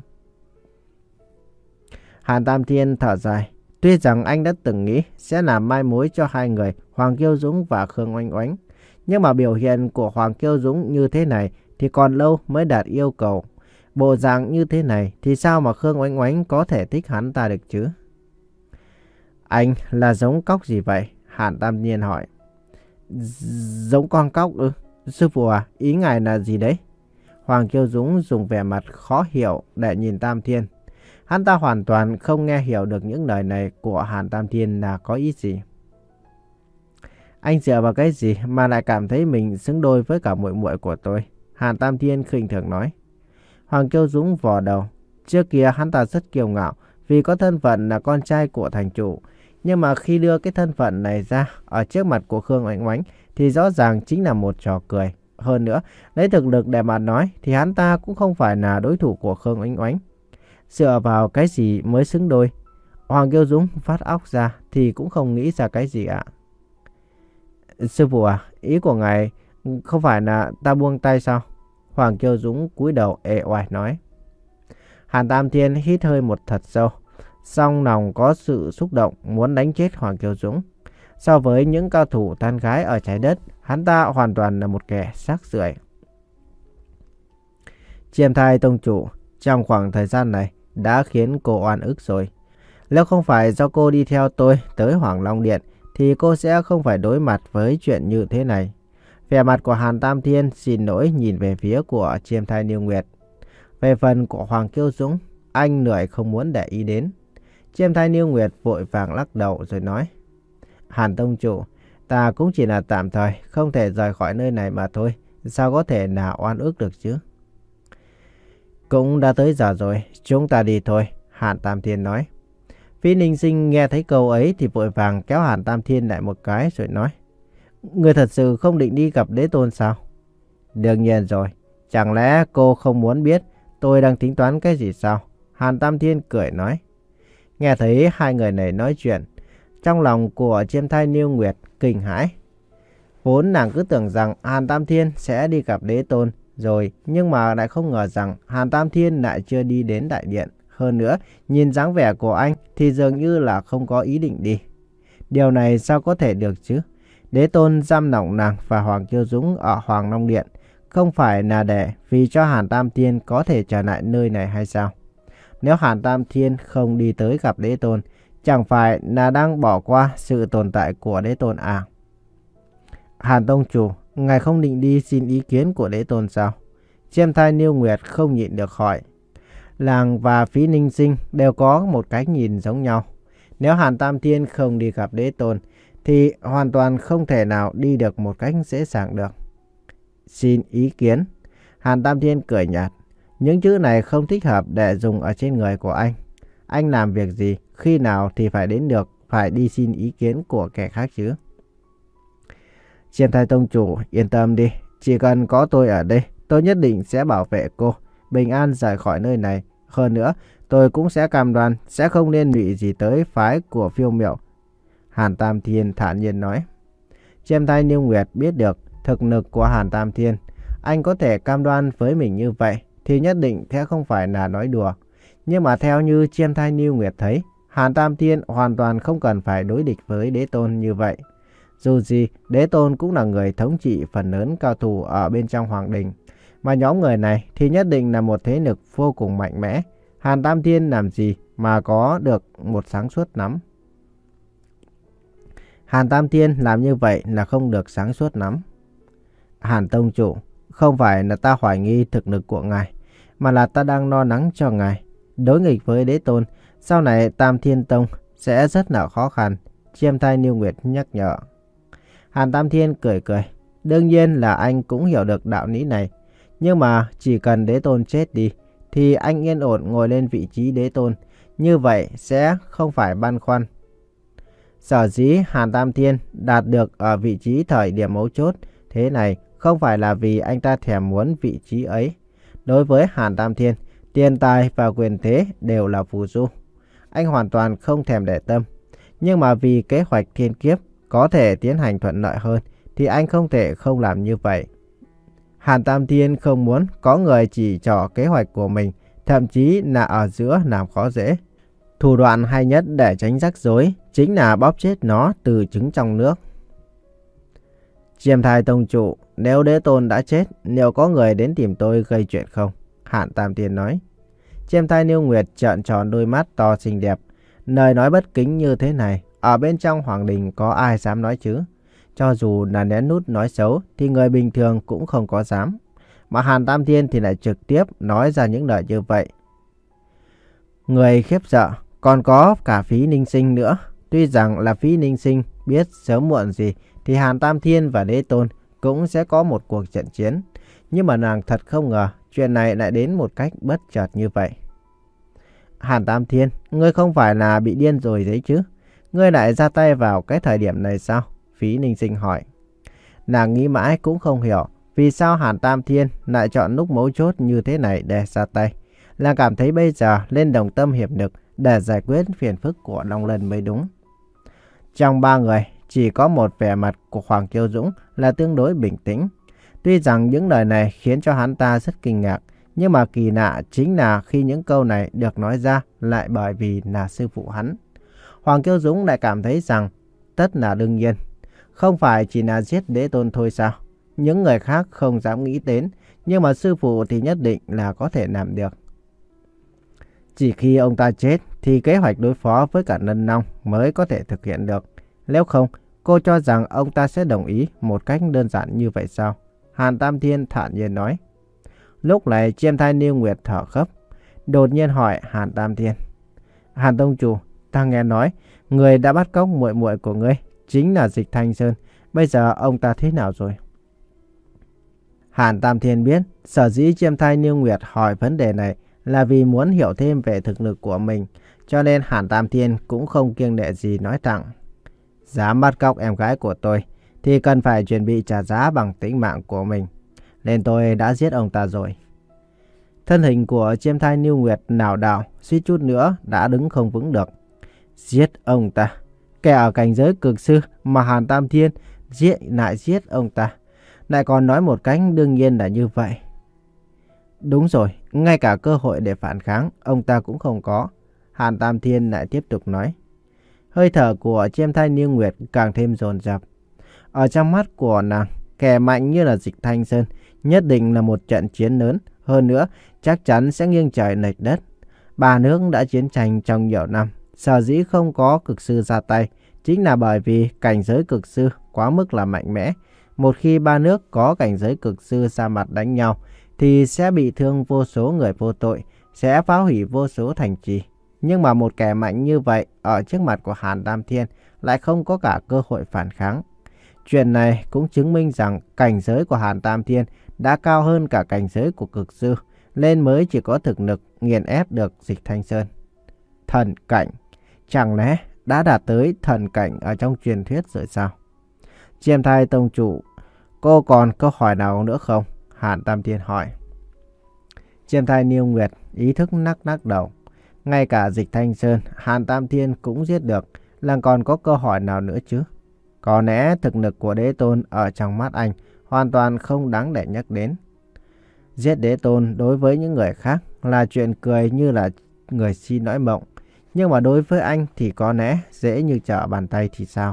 Hàn Tam Thiên thở dài. Tuy rằng anh đã từng nghĩ sẽ làm mai mối cho hai người Hoàng Kiêu Dũng và Khương Oanh Oánh. Nhưng mà biểu hiện của Hoàng Kiêu Dũng như thế này thì còn lâu mới đạt yêu cầu. Bộ dạng như thế này thì sao mà Khương Oanh Oánh có thể thích hắn ta được chứ? Anh là giống cóc gì vậy? Hàn Tam Thiên hỏi. Giống con cóc ư? Sư phụ à, ý ngài là gì đấy? Hoàng Kiêu Dũng dùng vẻ mặt khó hiểu để nhìn Tam Thiên. Hắn ta hoàn toàn không nghe hiểu được những lời này của Hàn Tam Thiên là có ý gì. Anh dựa vào cái gì mà lại cảm thấy mình xứng đôi với cả muội muội của tôi? Hàn Tam Thiên khinh thường nói. Hoàng Kiêu Dũng vò đầu. Trước kia hắn ta rất kiêu ngạo vì có thân phận là con trai của thành chủ. Nhưng mà khi đưa cái thân phận này ra ở trước mặt của Khương Oánh Oánh thì rõ ràng chính là một trò cười. Hơn nữa, lấy thực lực để mà nói thì hắn ta cũng không phải là đối thủ của Khương Oánh Oánh. Dựa vào cái gì mới xứng đôi? Hoàng Kiêu Dũng phát óc ra thì cũng không nghĩ ra cái gì ạ. Sư phụ à, ý của ngài không phải là ta buông tay sao? Hoàng Kiêu Dũng cúi đầu ê oải nói. Hàn Tam Thiên hít hơi một thật sâu, song lòng có sự xúc động muốn đánh chết Hoàng Kiêu Dũng. So với những cao thủ tán gái ở trái đất, hắn ta hoàn toàn là một kẻ rác rưởi. Chiêm Thai Tông Chủ, trong khoảng thời gian này đã khiến cô oan ức rồi. Nếu không phải do cô đi theo tôi tới Hoàng Long Điện thì cô sẽ không phải đối mặt với chuyện như thế này. Vẻ mặt của Hàn Tam Thiên xin lỗi nhìn về phía của Chiêm Thai Niêu Nguyệt. Về phần của Hoàng Kiêu Dũng, anh lười không muốn để ý đến. Chiêm Thai Niêu Nguyệt vội vàng lắc đầu rồi nói. Hàn Tông Chủ, ta cũng chỉ là tạm thời không thể rời khỏi nơi này mà thôi. Sao có thể là oan ức được chứ? Cũng đã tới giờ rồi, chúng ta đi thôi, Hàn Tam Thiên nói. Phí Ninh Sinh nghe thấy câu ấy thì vội vàng kéo Hàn Tam Thiên lại một cái rồi nói. Người thật sự không định đi gặp Đế Tôn sao? Đương nhiên rồi, chẳng lẽ cô không muốn biết tôi đang tính toán cái gì sao? Hàn Tam Thiên cười nói. Nghe thấy hai người này nói chuyện, trong lòng của Chiêm Thai Niêu Nguyệt kinh hãi. Vốn nàng cứ tưởng rằng Hàn Tam Thiên sẽ đi gặp Đế Tôn rồi, nhưng mà lại không ngờ rằng Hàn Tam Thiên lại chưa đi đến đại điện. Hơn nữa, nhìn dáng vẻ của anh thì dường như là không có ý định đi. Điều này sao có thể được chứ? Đế Tôn giam lỏng nàng và Hoàng Kiêu Dũng ở Hoàng Long Điện không phải là để vì cho Hàn Tam Thiên có thể trở lại nơi này hay sao? Nếu Hàn Tam Thiên không đi tới gặp Đế Tôn, chẳng phải là đang bỏ qua sự tồn tại của Đế Tôn à? Hàn Tông Chủ, ngài không định đi xin ý kiến của Đế Tôn sao? Chiêm Thai Niêu Nguyệt không nhịn được hỏi. Làng và Phí Ninh Sinh đều có một cái nhìn giống nhau. Nếu Hàn Tam Thiên không đi gặp Đế Tôn thì hoàn toàn không thể nào đi được một cách dễ dàng được. Xin ý kiến. Hàn Tam Thiên cười nhạt. Những chữ này không thích hợp để dùng ở trên người của anh. Anh làm việc gì, khi nào thì phải đến được, phải đi xin ý kiến của kẻ khác chứ. Chiêm Thai Tông Chủ, yên tâm đi. Chỉ cần có tôi ở đây, tôi nhất định sẽ bảo vệ cô bình an rời khỏi nơi này. Hơn nữa, tôi cũng sẽ cam đoan sẽ không liên lụy gì tới phái của Phiêu Miểu. Hàn Tam Thiên thản nhiên nói. Chiêm Thai Niêu Nguyệt biết được thực lực của Hàn Tam Thiên. Anh có thể cam đoan với mình như vậy thì nhất định sẽ không phải là nói đùa. Nhưng mà theo như Chiêm Thai Niêu Nguyệt thấy, Hàn Tam Thiên hoàn toàn không cần phải đối địch với Đế Tôn như vậy. Dù gì, Đế Tôn cũng là người thống trị phần lớn cao thủ ở bên trong Hoàng Đình. Mà nhóm người này thì nhất định là một thế lực vô cùng mạnh mẽ. Hàn Tam Thiên làm gì mà có được một sáng suốt lắm. Hàn Tam Thiên làm như vậy là không được sáng suốt lắm. Hàn Tông Chủ, không phải là ta hoài nghi thực lực của ngài, mà là ta đang lo lắng cho ngài. Đối nghịch với Đế Tôn, sau này Tam Thiên Tông sẽ rất là khó khăn. Chiêm Thai Niêu Nguyệt nhắc nhở. Hàn Tam Thiên cười cười. Đương nhiên là anh cũng hiểu được đạo lý này. Nhưng mà chỉ cần Đế Tôn chết đi thì anh yên ổn ngồi lên vị trí Đế Tôn. Như vậy sẽ không phải băn khoăn. Sở dĩ Hàn Tam Thiên đạt được ở vị trí thời điểm mấu chốt thế này không phải là vì anh ta thèm muốn vị trí ấy. Đối với Hàn Tam Thiên, tiền tài và quyền thế đều là phù du. Anh hoàn toàn không thèm để tâm. Nhưng mà vì kế hoạch thiên kiếp có thể tiến hành thuận lợi hơn thì anh không thể không làm như vậy. Hàn Tam Thiên không muốn có người chỉ trỏ kế hoạch của mình, thậm chí là ở giữa làm khó dễ. Thủ đoạn hay nhất để tránh rắc rối chính là bóp chết nó từ trứng trong nước. Chiêm Thai Tông Chủ, nếu Đế Tôn đã chết, liệu có người đến tìm tôi gây chuyện không? Hàn Tam Thiên nói. Chiêm Thai Niêu Nguyệt trợn tròn đôi mắt to xinh đẹp. Lời nói bất kính như thế này, ở bên trong hoàng đình có ai dám nói chứ? Cho dù là nén nút nói xấu thì người bình thường cũng không có dám. Mà Hàn Tam Thiên thì lại trực tiếp nói ra những lời như vậy. Người khiếp sợ còn có cả Phí Ninh Sinh nữa. Tuy rằng là Phí Ninh Sinh biết sớm muộn gì thì Hàn Tam Thiên và Đế Tôn cũng sẽ có một cuộc trận chiến. Nhưng mà nàng thật không ngờ chuyện này lại đến một cách bất chợt như vậy. Hàn Tam Thiên, ngươi không phải là bị điên rồi đấy chứ? Ngươi lại ra tay vào cái thời điểm này sao? Phí Ninh Sinh hỏi. Nàng nghĩ mãi cũng không hiểu vì sao Hàn Tam Thiên lại chọn lúc mấu chốt như thế này để ra tay. Là cảm thấy bây giờ lên đồng tâm hiệp lực để giải quyết phiền phức của Long Lân mới đúng. Trong ba người, chỉ có một vẻ mặt của Hoàng Kiêu Dũng là tương đối bình tĩnh. Tuy rằng những lời này khiến cho hắn ta rất kinh ngạc, nhưng mà kỳ lạ chính là khi những câu này được nói ra lại bởi vì là sư phụ hắn. Hoàng Kiêu Dũng lại cảm thấy rằng tất là đương nhiên. Không phải chỉ là giết Đế Tôn thôi sao? Những người khác không dám nghĩ đến, nhưng mà sư phụ thì nhất định là có thể làm được. Chỉ khi ông ta chết thì kế hoạch đối phó với cả Ngân Long mới có thể thực hiện được. Nếu không, cô cho rằng ông ta sẽ đồng ý một cách đơn giản như vậy sao? Hàn Tam Thiên thản nhiên nói. Lúc này Chiêm Thai Niêu Nguyệt thở khấp, đột nhiên hỏi Hàn Tam Thiên. Hàn Tông Chủ, ta nghe nói người đã bắt cóc muội muội của ngươi chính là Dịch Thanh Sơn. Bây giờ ông ta thế nào rồi? Hàn Tam Thiên biết sở dĩ Chiêm Thai Niêu Nguyệt hỏi vấn đề này là vì muốn hiểu thêm về thực lực của mình, cho nên Hàn Tam Thiên cũng không kiêng nể gì nói thẳng. Dám bắt cóc em gái của tôi thì cần phải chuẩn bị trả giá bằng tính mạng của mình, nên tôi đã giết ông ta rồi. Thân hình của Chiêm Thai Niêu Nguyệt lảo đảo, suýt chút nữa đã đứng không vững được. Giết ông ta? Kẻ ở cảnh giới cực sư mà Hàn Tam Thiên giết lại giết ông ta, lại còn nói một cách đương nhiên là như vậy. Đúng rồi, ngay cả cơ hội để phản kháng ông ta cũng không có. Hàn Tam Thiên lại tiếp tục nói. Hơi thở của Chiêm Thai Niêu Nguyệt càng thêm dồn dập. Ở trong mắt của nàng, kẻ mạnh như là Dịch Thanh Sơn nhất định là một trận chiến lớn. Hơn nữa, chắc chắn sẽ nghiêng trời lệch đất. Ba nước đã chiến tranh trong nhiều năm. Sở dĩ không có cực sư ra tay chính là bởi vì cảnh giới cực sư quá mức là mạnh mẽ. Một khi ba nước có cảnh giới cực sư ra mặt đánh nhau thì sẽ bị thương vô số người vô tội, sẽ phá hủy vô số thành trì. Nhưng mà một kẻ mạnh như vậy ở trước mặt của Hàn Tam Thiên lại không có cả cơ hội phản kháng. Chuyện này cũng chứng minh rằng cảnh giới của Hàn Tam Thiên đã cao hơn cả cảnh giới của cực sư, nên mới chỉ có thực lực nghiền ép được Dịch Thanh Sơn. Thần cảnh, chẳng lẽ đã đạt tới thần cảnh ở trong truyền thuyết rồi sao? Chiêm Thai Tông Chủ, cô còn câu hỏi nào nữa không? Hàn Tam Thiên hỏi. Chiêm Thai Niêu Nguyệt ý thức nắc nắc đầu. Ngay cả Dịch Thanh Sơn, Hàn Tam Thiên cũng giết được, là còn có câu hỏi nào nữa chứ? Có lẽ thực lực của Đế Tôn ở trong mắt anh hoàn toàn không đáng để nhắc đến. Giết Đế Tôn đối với những người khác là chuyện cười như là người si nói mộng. Nhưng mà đối với anh thì có lẽ dễ như trở bàn tay thì sao?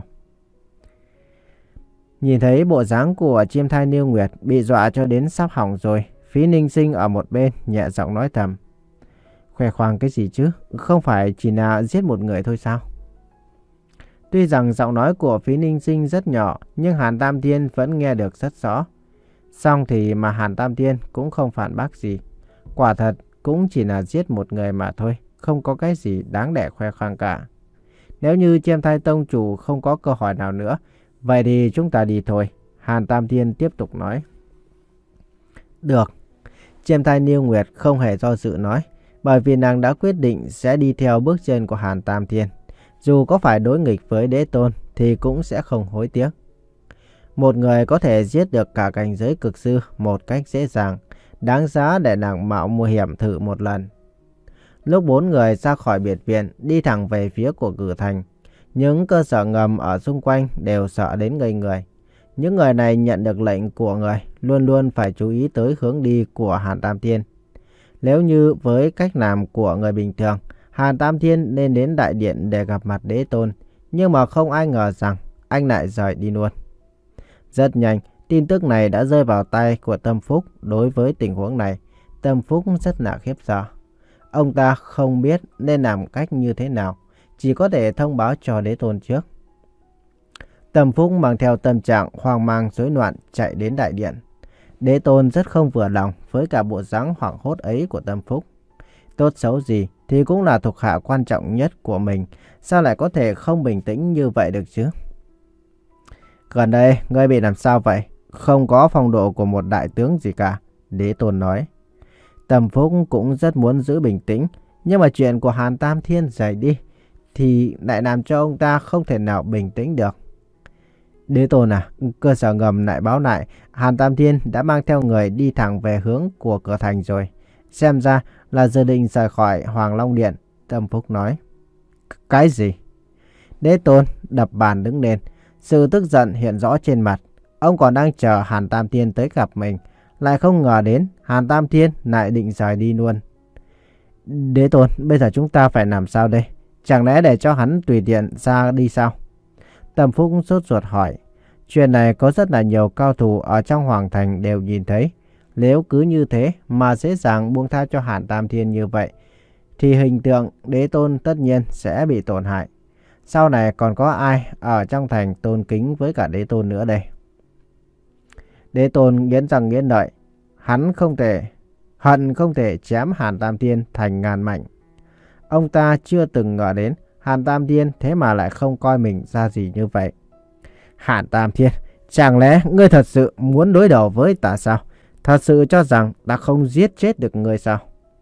Nhìn thấy bộ dáng của Chiêm Thai Niêu Nguyệt bị dọa cho đến sắp hỏng rồi, Phí Ninh Sinh ở một bên nhẹ giọng nói thầm. Khoe khoang cái gì chứ? Không phải chỉ là giết một người thôi sao? Tuy rằng giọng nói của Phí Ninh Sinh rất nhỏ, nhưng Hàn Tam Thiên vẫn nghe được rất rõ. Xong thì mà Hàn Tam Thiên cũng không phản bác gì. Quả thật cũng chỉ là giết một người mà thôi, không có cái gì đáng để khoe khoang cả. Nếu như Chiêm Thai Tông Chủ không có câu hỏi nào nữa, vậy thì chúng ta đi thôi. Hàn Tam Thiên tiếp tục nói. Được. Chiêm Thai Niêu Nguyệt không hề do dự nói, bởi vì nàng đã quyết định sẽ đi theo bước chân của Hàn Tam Thiên. Dù có phải đối nghịch với Đế Tôn thì cũng sẽ không hối tiếc. Một người có thể giết được cả cảnh giới cực sư một cách dễ dàng, đáng giá để nàng mạo mùa hiểm thử một lần. Lúc bốn người ra khỏi biệt viện đi thẳng về phía của Cử Thành, những cơ sở ngầm ở xung quanh đều sợ đến ngây người. Những người này nhận được lệnh của người luôn luôn phải chú ý tới hướng đi của Hàn Tam Thiên. Nếu như với cách làm của người bình thường, Hàn Tam Thiên nên đến đại điện để gặp mặt Đế Tôn, nhưng mà không ai ngờ rằng anh lại rời đi luôn. Rất nhanh, tin tức này đã rơi vào tay của Tâm Phúc. Đối với tình huống này, Tâm Phúc rất là khiếp sợ. Ông ta không biết nên làm cách như thế nào, chỉ có thể thông báo cho đế tôn trước. Tâm Phúc mang theo tâm trạng hoang mang rối loạn chạy đến đại điện. Đế tôn rất không vừa lòng với cả bộ dáng hoảng hốt ấy của Tâm Phúc. Tốt xấu gì thì cũng là thuộc hạ quan trọng nhất của mình, sao lại có thể không bình tĩnh như vậy được chứ? Gần đây, ngươi bị làm sao vậy? Không có phong độ của một đại tướng gì cả, đế tôn nói. Tâm Phúc cũng rất muốn giữ bình tĩnh, nhưng mà chuyện của Hàn Tam Thiên rời đi thì lại làm cho ông ta không thể nào bình tĩnh được. Đế tôn à, cơ sở ngầm lại báo lại, Hàn Tam Thiên đã mang theo người đi thẳng về hướng của cửa thành rồi. Xem ra là dự định rời khỏi Hoàng Long Điện, Tâm Phúc nói. Cái gì? Đế tôn đập bàn đứng lên, sự tức giận hiện rõ trên mặt. Ông còn đang chờ Hàn Tam Thiên tới gặp mình, lại không ngờ đến Hàn Tam Thiên lại định rời đi luôn. Đế tôn, bây giờ chúng ta phải làm sao đây? Chẳng lẽ để cho hắn tùy tiện ra đi sao? Tâm Phúc sốt ruột hỏi. Chuyện này có rất là nhiều cao thủ ở trong Hoàng Thành đều nhìn thấy. Nếu cứ như thế mà dễ dàng buông tha cho Hàn Tam Thiên như vậy, thì hình tượng đế tôn tất nhiên sẽ bị tổn hại. Sau này còn có ai ở trong thành tôn kính với cả đế tôn nữa đây? Đế tôn nghiến răng nghiến lợi. Hắn không thể, hận không thể chém Hàn Tam Thiên thành ngàn mảnh. Ông ta chưa từng ngờ đến Hàn Tam Thiên thế mà lại không coi mình ra gì như vậy. Hàn Tam Thiên, chẳng lẽ ngươi thật sự muốn đối đầu với ta sao? Thật sự cho rằng ta không giết chết được ngươi sao?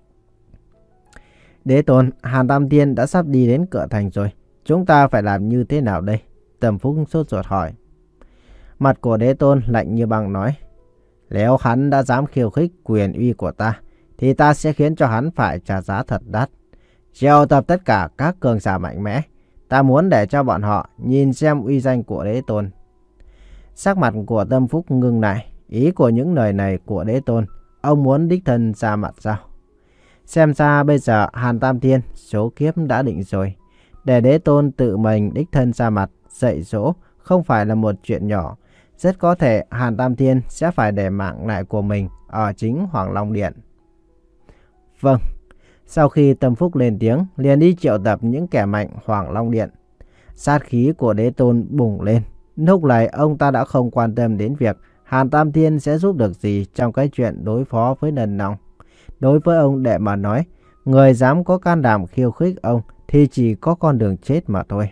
Đế tôn, Hàn Tam Thiên đã sắp đi đến cửa thành rồi. Chúng ta phải làm như thế nào đây? Tâm Phúc sốt ruột hỏi. Mặt của đế tôn lạnh như băng nói. Nếu hắn đã dám khiêu khích quyền uy của ta, thì ta sẽ khiến cho hắn phải trả giá thật đắt. Triệu tập tất cả các cường giả mạnh mẽ. Ta muốn để cho bọn họ nhìn xem uy danh của đế tôn. Sắc mặt của Tâm Phúc ngưng lại. Ý của những lời này của đế tôn, ông muốn đích thân ra mặt sao? Xem ra bây giờ Hàn Tam Thiên số kiếp đã định rồi. Để đế tôn tự mình đích thân ra mặt dạy dỗ không phải là một chuyện nhỏ. Rất có thể Hàn Tam Thiên sẽ phải để mạng lại của mình ở chính Hoàng Long Điện. Vâng. Sau khi Tâm Phúc lên tiếng, liền đi triệu tập những kẻ mạnh Hoàng Long Điện. Sát khí của đế tôn bùng lên. Lúc này ông ta đã không quan tâm đến việc Hàn Tam Thiên sẽ giúp được gì trong cái chuyện đối phó với Nần Nong. Đối với ông đệ mà nói, người dám có can đảm khiêu khích ông thì chỉ có con đường chết mà thôi.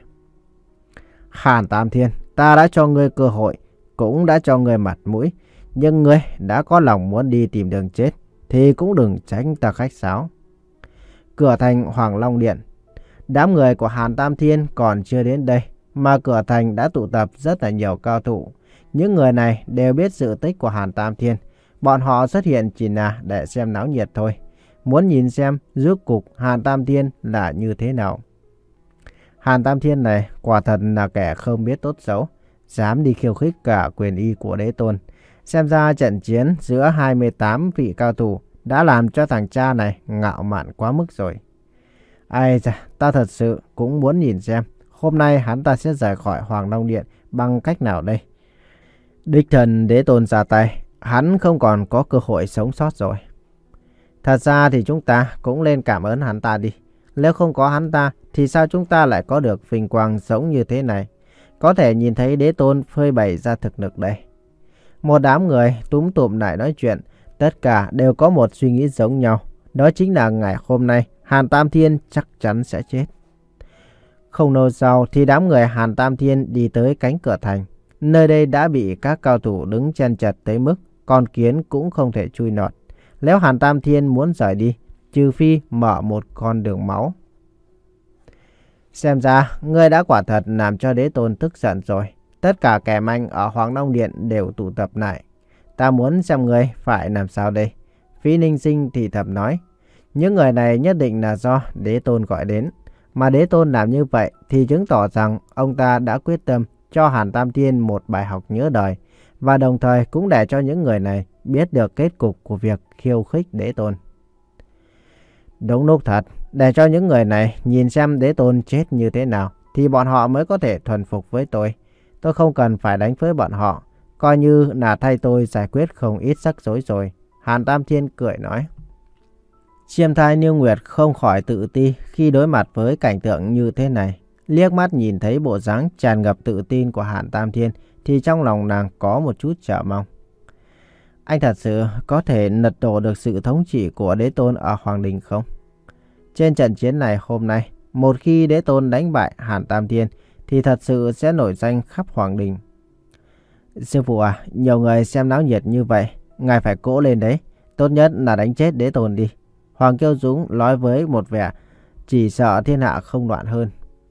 Hàn Tam Thiên, ta đã cho ngươi cơ hội, cũng đã cho ngươi mặt mũi. Nhưng ngươi đã có lòng muốn đi tìm đường chết, thì cũng đừng tránh ta khách sáo. Cửa thành Hoàng Long Điện. Đám người của Hàn Tam Thiên còn chưa đến đây, mà cửa thành đã tụ tập rất là nhiều cao thủ. Những người này đều biết sự tích của Hàn Tam Thiên. Bọn họ xuất hiện chỉ là để xem náo nhiệt thôi. Muốn nhìn xem rốt cục Hàn Tam Thiên là như thế nào. Hàn Tam Thiên này quả thật là kẻ không biết tốt xấu, dám đi khiêu khích cả quyền uy của đế tôn. Xem ra trận chiến giữa hai mươi tám vị cao thủ đã làm cho thằng cha này ngạo mạn quá mức rồi. Ai da, ta thật sự cũng muốn nhìn xem hôm nay hắn ta sẽ rời khỏi Hoàng Long Điện bằng cách nào đây. Đích thân đế tôn ra tay, hắn không còn có cơ hội sống sót rồi. Thật ra thì chúng ta cũng nên cảm ơn hắn ta đi. Nếu không có hắn ta thì sao chúng ta lại có được vinh quang sống như thế này? Có thể nhìn thấy đế tôn phơi bày ra thực lực đây. Một đám người túm tụm lại nói chuyện, tất cả đều có một suy nghĩ giống nhau. Đó chính là ngày hôm nay Hàn Tam Thiên chắc chắn sẽ chết. Không lâu sau thì đám người Hàn Tam Thiên đi tới cánh cửa thành. Nơi đây đã bị các cao thủ đứng chen chật tới mức con kiến cũng không thể chui nọt. Nếu Hàn Tam Thiên muốn rời đi, trừ phi mở một con đường máu. Xem ra, ngươi đã quả thật làm cho đế tôn tức giận rồi. Tất cả kẻ mạnh ở Hoàng Long Điện đều tụ tập lại. Ta muốn xem ngươi phải làm sao đây. Phí Ninh Sinh thì thầm nói. Những người này nhất định là do đế tôn gọi đến. Mà đế tôn làm như vậy thì chứng tỏ rằng ông ta đã quyết tâm cho Hàn Tam Thiên một bài học nhớ đời. Và đồng thời cũng để cho những người này biết được kết cục của việc khiêu khích đế tôn. Đúng lúc thật, để cho những người này nhìn xem đế tôn chết như thế nào thì bọn họ mới có thể thuần phục với tôi. Tôi không cần phải đánh với bọn họ, coi như là thay tôi giải quyết không ít rắc rối rồi. Hàn Tam Thiên cười nói. Chiêm Thai Niêu Nguyệt không khỏi tự ti khi đối mặt với cảnh tượng như thế này. Liếc mắt nhìn thấy bộ dáng tràn ngập tự tin của Hàn Tam Thiên thì trong lòng nàng có một chút chờ mong. Anh thật sự có thể lật đổ được sự thống trị của đế tôn ở Hoàng Đình không? Trên trận chiến này hôm nay, một khi đế tôn đánh bại Hàn Tam Thiên thì thật sự sẽ nổi danh khắp Hoàng Đình. Sư phụ à, nhiều người xem náo nhiệt như vậy, ngài phải cố lên đấy. Tốt nhất là đánh chết đế tôn đi. Hoàng Kiêu Dũng nói với một vẻ chỉ sợ thiên hạ không loạn hơn.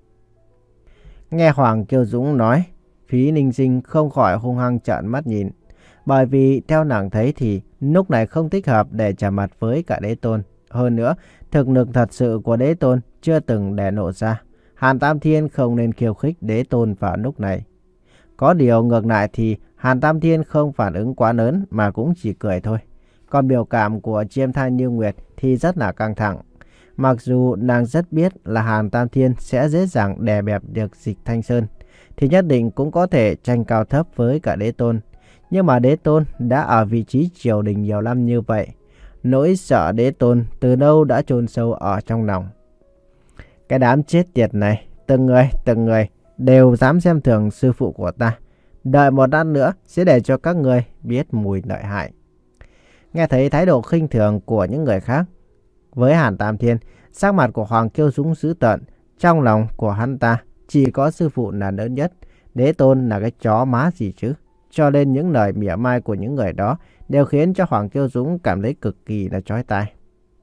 Nghe Hoàng Kiêu Dũng nói, Phí Ninh Sinh không khỏi hung hăng trợn mắt nhìn. Bởi vì theo nàng thấy thì lúc này không thích hợp để trả mặt với cả đế tôn. Hơn nữa, thực lực thật sự của đế tôn chưa từng để lộ ra. Hàn Tam Thiên không nên khiêu khích đế tôn vào lúc này. Có điều ngược lại thì Hàn Tam Thiên không phản ứng quá lớn mà cũng chỉ cười thôi. Còn biểu cảm của Chiêm Thai Như Nguyệt thì rất là căng thẳng. Mặc dù nàng rất biết là Hàn Tam Thiên sẽ dễ dàng đè bẹp được Dịch Thanh Sơn, thì nhất định cũng có thể tranh cao thấp với cả đế tôn. Nhưng mà đế tôn đã ở vị trí triều đình nhiều năm như vậy. Nỗi sợ đế tôn từ đâu đã chôn sâu ở trong lòng. Cái đám chết tiệt này, từng người, từng người đều dám xem thường sư phụ của ta. Đợi một lát nữa sẽ để cho các người biết mùi lợi hại. Nghe thấy thái độ khinh thường của những người khác với Hàn Tam Thiên, sắc mặt của Hoàng Kiêu Dũng dữ tợn. Trong lòng của hắn ta chỉ có sư phụ là lớn nhất, đế tôn là cái chó má gì chứ. Cho nên những lời mỉa mai của những người đó đều khiến cho Hoàng Kiêu Dũng cảm thấy cực kỳ là chói tai.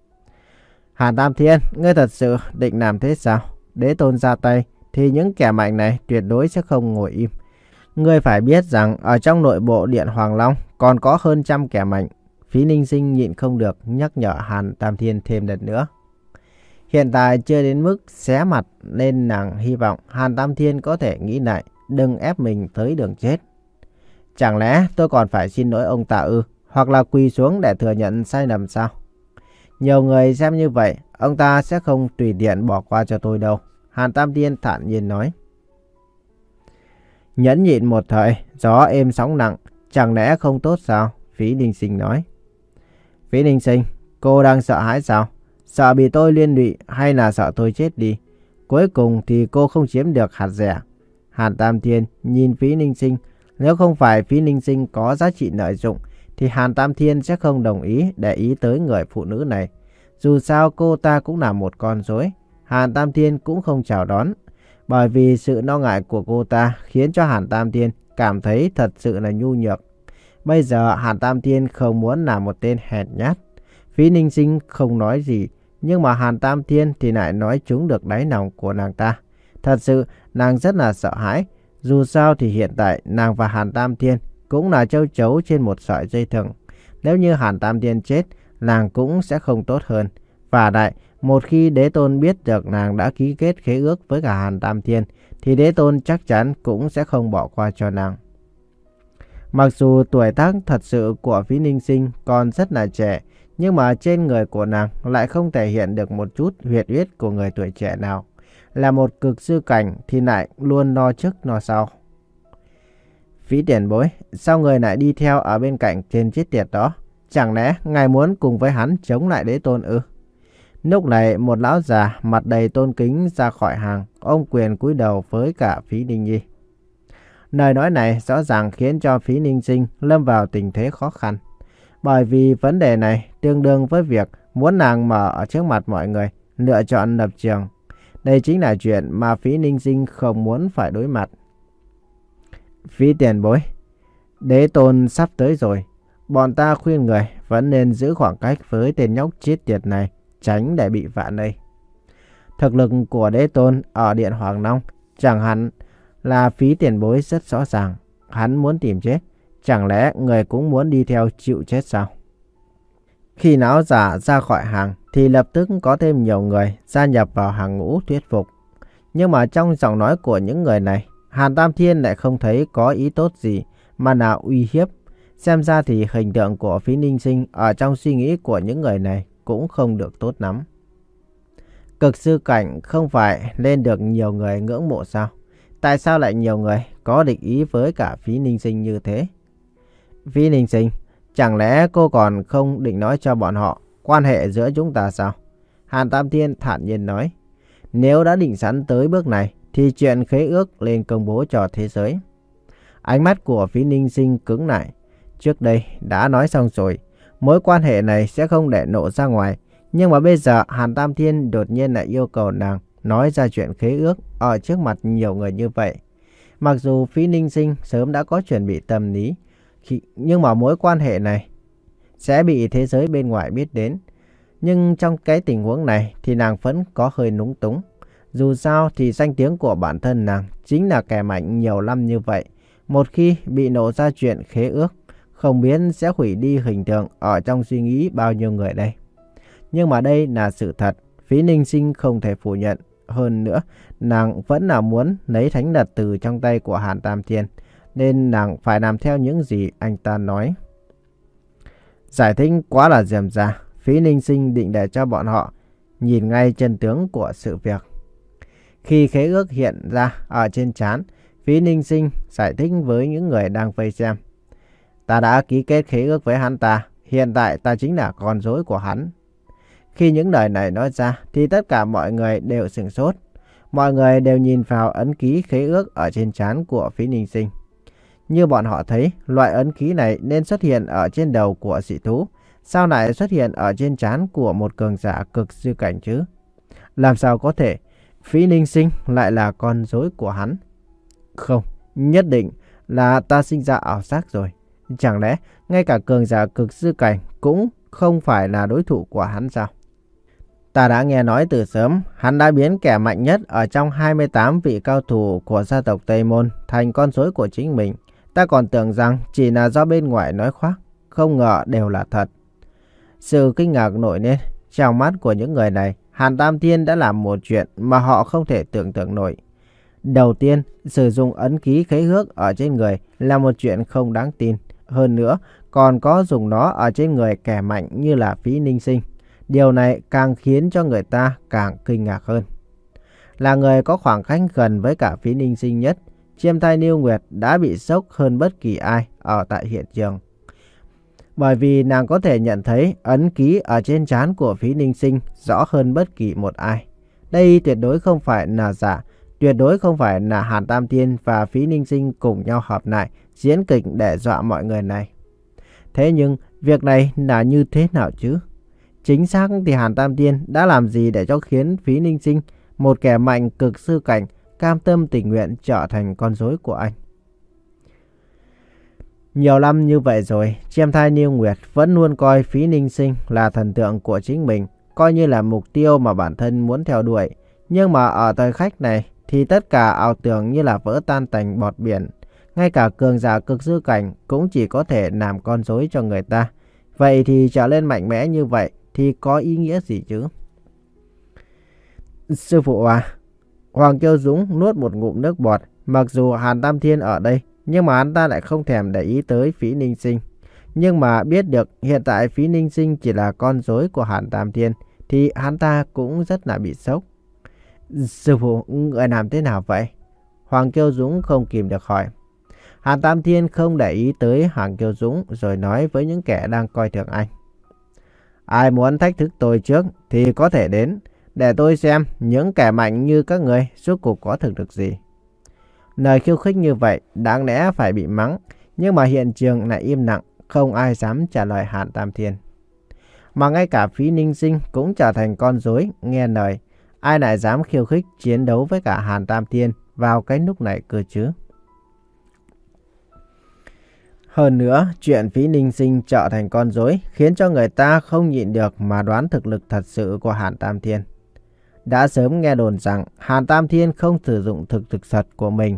Hàn Tam Thiên, ngươi thật sự định làm thế sao? Đế tôn ra tay thì những kẻ mạnh này tuyệt đối sẽ không ngồi im. Ngươi phải biết rằng ở trong nội bộ Điện Hoàng Long còn có hơn trăm kẻ mạnh. Phí Ninh Sinh nhịn không được nhắc nhở Hàn Tam Thiên thêm lần nữa. Hiện tại chưa đến mức xé mặt nên nàng hy vọng Hàn Tam Thiên có thể nghĩ lại, đừng ép mình tới đường chết. Chẳng lẽ tôi còn phải xin lỗi ông ta ư? Hoặc là quỳ xuống để thừa nhận sai lầm sao? Nhiều người xem như vậy, ông ta sẽ không tùy tiện bỏ qua cho tôi đâu. Hàn Tam Thiên thản nhiên nói. Nhẫn nhịn một thời, gió êm sóng nặng, chẳng lẽ không tốt sao? Phí Ninh Sinh nói. Phí Ninh Sinh, cô đang sợ hãi sao? Sợ bị tôi liên lụy hay là sợ tôi chết đi? Cuối cùng thì cô không chiếm được hạt rẻ. Hàn Tam Thiên nhìn Phí Ninh Sinh. Nếu không phải Phí Ninh Sinh có giá trị lợi dụng thì Hàn Tam Thiên sẽ không đồng ý để ý tới người phụ nữ này. Dù sao cô ta cũng là một con rối. Hàn Tam Thiên cũng không chào đón. Bởi vì sự lo ngại của cô ta khiến cho Hàn Tam Thiên cảm thấy thật sự là nhu nhược. Bây giờ Hàn Tam Thiên không muốn làm một tên hèn nhát. Phí Ninh Sinh không nói gì, nhưng mà Hàn Tam Thiên thì lại nói trúng được đáy lòng của nàng ta. Thật sự nàng rất là sợ hãi. Dù sao thì hiện tại nàng và Hàn Tam Thiên cũng là châu chấu trên một sợi dây thừng. Nếu như Hàn Tam Thiên chết, nàng cũng sẽ không tốt hơn. Và lại, một khi đế tôn biết được nàng đã ký kết khế ước với cả Hàn Tam Thiên, thì đế tôn chắc chắn cũng sẽ không bỏ qua cho nàng. Mặc dù tuổi tác thật sự của Phí Ninh Sinh còn rất là trẻ, nhưng mà trên người của nàng lại không thể hiện được một chút huyết huyết của người tuổi trẻ nào. Là một cực sư cảnh thì lại luôn lo trước lo sau. Phí tiền bối, sao người lại đi theo ở bên cạnh trên chết tiệt đó? Chẳng lẽ ngài muốn cùng với hắn chống lại đế tôn ư? Lúc này một lão già mặt đầy tôn kính ra khỏi hàng, ôm quyền cúi đầu với cả Phí Ninh Nhi. Lời nói này rõ ràng khiến cho Phí Ninh Sinh lâm vào tình thế khó khăn. Bởi vì vấn đề này tương đương với việc muốn nàng mở ở trước mặt mọi người, lựa chọn lập trường. Đây chính là chuyện mà Phí Ninh Sinh không muốn phải đối mặt. Phí tiền bối, đế tôn sắp tới rồi. Bọn ta khuyên người vẫn nên giữ khoảng cách với tên nhóc chết tiệt này, tránh để bị vạ lây. Thực lực của đế tôn ở Điện Hoàng Long chẳng hẳn là Phí tiền bối rất rõ ràng. Hắn muốn tìm chết, chẳng lẽ người cũng muốn đi theo chịu chết sao? Khi lão giả ra khỏi hàng thì lập tức có thêm nhiều người gia nhập vào hàng ngũ thuyết phục. Nhưng mà trong giọng nói của những người này, Hàn Tam Thiên lại không thấy có ý tốt gì mà là uy hiếp. Xem ra thì hình tượng của Phí Ninh Sinh ở trong suy nghĩ của những người này cũng không được tốt lắm. Cực sư cảnh không phải lên được nhiều người ngưỡng mộ sao? Tại sao lại nhiều người có địch ý với cả Phí Ninh Sinh như thế? Phí Ninh Sinh, chẳng lẽ cô còn không định nói cho bọn họ quan hệ giữa chúng ta sao? Hàn Tam Thiên thản nhiên nói. Nếu đã định sẵn tới bước này thì chuyện khế ước lên công bố cho thế giới. Ánh mắt của Phí Ninh Sinh cứng lại. Trước đây đã nói xong rồi, mối quan hệ này sẽ không để lộ ra ngoài. Nhưng mà bây giờ Hàn Tam Thiên đột nhiên lại yêu cầu nàng nói ra chuyện khế ước ở trước mặt nhiều người như vậy. Mặc dù Phí Ninh Sinh sớm đã có chuẩn bị tâm lý, nhưng mà mối quan hệ này sẽ bị thế giới bên ngoài biết đến. Nhưng trong cái tình huống này thì nàng vẫn có hơi núng túng. Dù sao thì danh tiếng của bản thân nàng chính là kẻ mạnh nhiều năm như vậy. Một khi bị nổ ra chuyện khế ước, không biết sẽ hủy đi hình tượng ở trong suy nghĩ bao nhiêu người đây. Nhưng mà đây là sự thật, Phí Ninh Sinh không thể phủ nhận. Hơn nữa, nàng vẫn là muốn lấy thánh vật từ trong tay của Hàn Tam Thiên, nên nàng phải làm theo những gì anh ta nói. Giải thích quá là rườm rà, Phí Ninh Sinh định để cho bọn họ nhìn ngay chân tướng của sự việc. Khi khế ước hiện ra ở trên trán, Phí Ninh Sinh giải thích với những người đang vây xem. Ta đã ký kết khế ước với hắn ta, hiện tại ta chính là con rối của hắn. Khi những lời này nói ra thì tất cả mọi người đều sửng sốt. Mọi người đều nhìn vào ấn ký khế ước ở trên trán của Phí Ninh Sinh. Như bọn họ thấy, loại ấn ký này nên xuất hiện ở trên đầu của dị thú. Sao lại xuất hiện ở trên trán của một cường giả cực sư cảnh chứ? Làm sao có thể Phí Ninh Sinh lại là con rối của hắn? Không, nhất định là ta sinh ra ảo giác rồi. Chẳng lẽ ngay cả cường giả cực sư cảnh cũng không phải là đối thủ của hắn sao? Ta đã nghe nói từ sớm, hắn đã biến kẻ mạnh nhất ở trong hai mươi tám vị cao thủ của gia tộc Tây Môn thành con rối của chính mình. Ta còn tưởng rằng chỉ là do bên ngoài nói khoác, không ngờ đều là thật. Sự kinh ngạc nổi lên trong mắt của những người này. Hàn Tam Thiên đã làm một chuyện mà họ không thể tưởng tượng nổi. Đầu tiên, sử dụng ấn ký khế ước ở trên người là một chuyện không đáng tin. Hơn nữa, còn có dùng nó ở trên người kẻ mạnh như là Phí Ninh Sinh. Điều này càng khiến cho người ta càng kinh ngạc hơn. Là người có khoảng cách gần với cả Phí Ninh Sinh nhất, Chiêm Thai Niêu Nguyệt đã bị sốc hơn bất kỳ ai ở tại hiện trường. Bởi vì nàng có thể nhận thấy ấn ký ở trên trán của Phí Ninh Sinh rõ hơn bất kỳ một ai. Đây tuyệt đối không phải là giả, tuyệt đối không phải là Hàn Tam Thiên và Phí Ninh Sinh cùng nhau hợp lại diễn kịch để dọa mọi người này. Thế nhưng việc này là như thế nào chứ? Chính xác thì Hàn Tam Thiên đã làm gì để cho khiến Phí Ninh Sinh, một kẻ mạnh cực sư cảnh, cam tâm tình nguyện trở thành con rối của anh? Nhiều năm như vậy rồi, Chiêm Thai Niêu Nguyệt vẫn luôn coi Phí Ninh Sinh là thần tượng của chính mình, coi như là mục tiêu mà bản thân muốn theo đuổi. Nhưng mà ở thời khắc này thì tất cả ảo tưởng như là vỡ tan thành bọt biển. Ngay cả cường giả cực sư cảnh cũng chỉ có thể làm con rối cho người ta. Vậy thì trở lên mạnh mẽ như vậy thì có ý nghĩa gì chứ? Sư phụ à? Hoàng Kiêu Dũng nuốt một ngụm nước bọt. Mặc dù Hàn Tam Thiên ở đây, nhưng mà hắn ta lại không thèm để ý tới Phí Ninh Sinh. Nhưng mà biết được hiện tại Phí Ninh Sinh chỉ là con rối của Hàn Tam Thiên thì hắn ta cũng rất là bị sốc. Sư phụ, người làm thế nào vậy? Hoàng Kiêu Dũng không kìm được hỏi. Hàn Tam Thiên không để ý tới Hoàng Kiêu Dũng rồi nói với những kẻ đang coi thường anh. Ai muốn thách thức tôi trước thì có thể đến, để tôi xem những kẻ mạnh như các người rốt cuộc có thực lực gì. Lời khiêu khích như vậy đáng lẽ phải bị mắng, nhưng mà hiện trường lại im lặng, không ai dám trả lời Hàn Tam Thiên. Mà ngay cả Phí Ninh Sinh cũng trở thành con rối nghe lời, ai lại dám khiêu khích chiến đấu với cả Hàn Tam Thiên vào cái lúc này cơ chứ? Hơn nữa, chuyện Phí Ninh Sinh trở thành con rối khiến cho người ta không nhịn được mà đoán thực lực thật sự của Hàn Tam Thiên. Đã sớm nghe đồn rằng Hàn Tam Thiên không sử dụng thực lực thật của mình.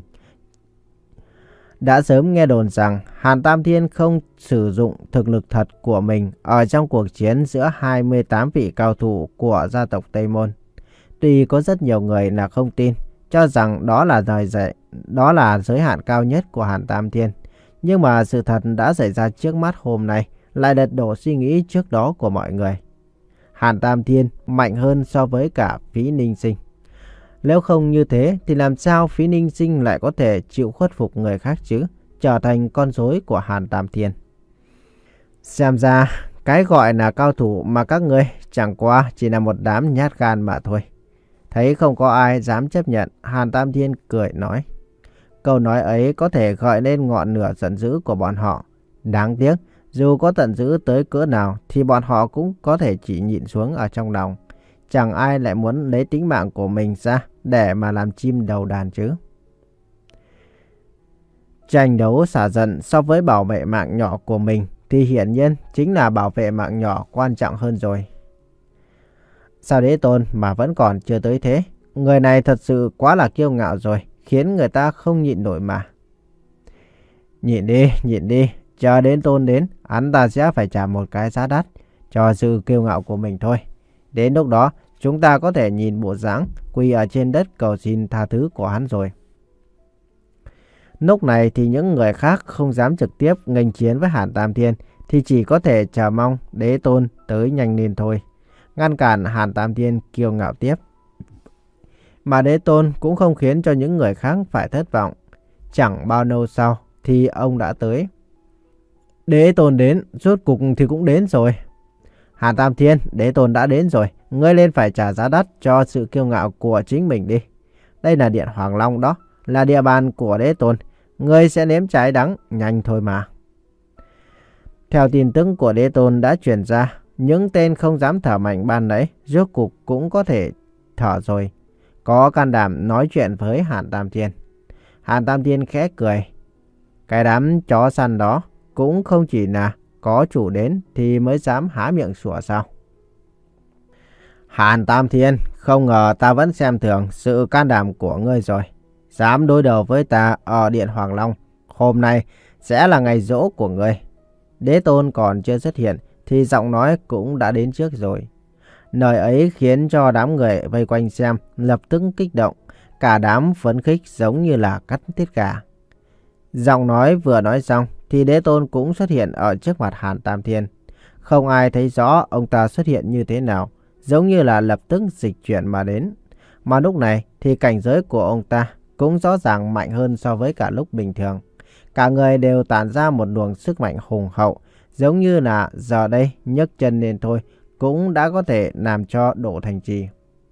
Đã sớm nghe đồn rằng Hàn Tam Thiên không sử dụng thực lực thật của mình ở trong cuộc chiến giữa hai mươi tám vị cao thủ của gia tộc Tây Môn. Tuy có rất nhiều người là không tin, cho rằng đó là lời dạy, đó là giới hạn cao nhất của Hàn Tam Thiên. Nhưng mà sự thật đã xảy ra trước mắt hôm nay lại lật đổ suy nghĩ trước đó của mọi người. Hàn Tam Thiên mạnh hơn so với cả Phí Ninh Sinh. Nếu không như thế thì làm sao Phí Ninh Sinh lại có thể chịu khuất phục người khác chứ, trở thành con rối của Hàn Tam Thiên? Xem ra cái gọi là cao thủ mà các ngươi chẳng qua chỉ là một đám nhát gan mà thôi. Thấy không có ai dám chấp nhận, Hàn Tam Thiên cười nói. Câu nói ấy có thể gợi lên ngọn lửa giận dữ của bọn họ. Đáng tiếc, dù có giận dữ tới cỡ nào thì bọn họ cũng có thể chỉ nhịn xuống ở trong lòng. Chẳng ai lại muốn lấy tính mạng của mình ra để mà làm chim đầu đàn chứ. Tranh đấu xả giận so với bảo vệ mạng nhỏ của mình thì hiển nhiên chính là bảo vệ mạng nhỏ quan trọng hơn rồi. Sao Đế Tôn mà vẫn còn chưa tới thế? Người này thật sự quá là kiêu ngạo rồi, khiến người ta không nhịn nổi mà. Nhịn đi, nhịn đi, chờ đến Tôn đến, hắn ta sẽ phải trả một cái giá đắt cho sự kiêu ngạo của mình thôi. Đến lúc đó, chúng ta có thể nhìn bộ dáng quỳ ở trên đất cầu xin tha thứ của hắn rồi. Lúc này thì những người khác không dám trực tiếp nghênh chiến với Hàn Tam Thiên thì chỉ có thể chờ mong Đế Tôn tới nhanh lên thôi, ngăn cản Hàn Tam Thiên kiêu ngạo tiếp. Mà Đế Tôn cũng không khiến cho những người khác phải thất vọng. Chẳng bao lâu sau thì ông đã tới. Đế Tôn đến, rốt cục thì cũng đến rồi. Hàn Tam Thiên, Đế Tôn đã đến rồi, ngươi lên phải trả giá đắt cho sự kiêu ngạo của chính mình đi. Đây là Điện Hoàng Long đó, là địa bàn của Đế Tôn, ngươi sẽ nếm trái đắng nhanh thôi mà. Theo tin tức của Đế Tôn đã truyền ra, những tên không dám thở mạnh ban nãy rốt cục cũng có thể thở rồi, có can đảm nói chuyện với Hàn Tam Thiên. Hàn Tam Thiên khẽ cười. Cái đám chó săn đó cũng không chỉ là có chủ đến thì mới dám há miệng sủa sao? Hàn Tam Thiên, không ngờ ta vẫn xem thường sự can đảm của ngươi rồi. Dám đối đầu với ta ở Điện Hoàng Long, hôm nay sẽ là ngày giỗ của ngươi. Đế Tôn còn chưa xuất hiện thì giọng nói cũng đã đến trước rồi. Lời ấy khiến cho đám người vây quanh xem lập tức kích động, cả đám phấn khích giống như là cắt tiết gà. Giọng nói vừa nói xong thì Đế Tôn cũng xuất hiện ở trước mặt Hàn Tam Thiên. Không ai thấy rõ ông ta xuất hiện như thế nào, giống như là lập tức dịch chuyển mà đến. Mà lúc này thì cảnh giới của ông ta cũng rõ ràng mạnh hơn so với cả lúc bình thường. Cả người đều tản ra một luồng sức mạnh hùng hậu, giống như là giờ đây nhấc chân lên thôi cũng đã có thể làm cho đổ thành trì.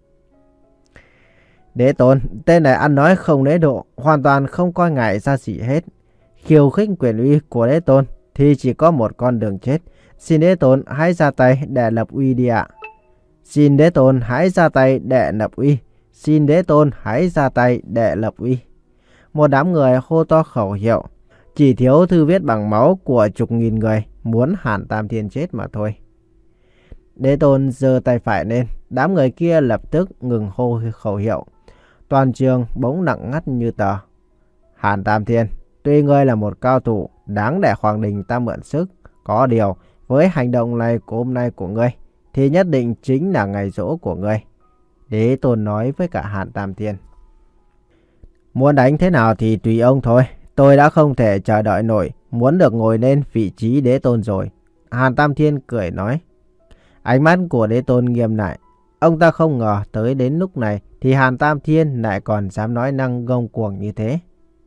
Đế Tôn, tên này ăn nói không lễ độ, hoàn toàn không coi ngại ra gì hết. Khiêu khích quyền uy của Đế Tôn thì chỉ có một con đường chết. Xin Đế Tôn hãy ra tay để lập uy đi ạ. Xin Đế Tôn hãy ra tay để lập uy. Xin Đế Tôn hãy ra tay để lập uy. Một đám người hô to khẩu hiệu. Chỉ thiếu thư viết bằng máu của chục nghìn người muốn Hàn Tam Thiên chết mà thôi. Đế Tôn giơ tay phải lên, đám người kia lập tức ngừng hô khẩu hiệu. Toàn trường bỗng lặng ngắt như tờ. Hàn Tam Thiên, tuy ngươi là một cao thủ đáng để Hoàng Đình ta mượn sức, có điều với hành động này của hôm nay của ngươi thì nhất định chính là ngày giỗ của ngươi. Đế Tôn nói với cả Hàn Tam Thiên. Muốn đánh thế nào thì tùy ông thôi. Tôi đã không thể chờ đợi nổi, muốn được ngồi lên vị trí Đế Tôn rồi. Hàn Tam Thiên cười nói. Ánh mắt của Đế Tôn nghiêm lại. Ông ta không ngờ tới đến lúc này thì Hàn Tam Thiên lại còn dám nói năng ngông cuồng như thế.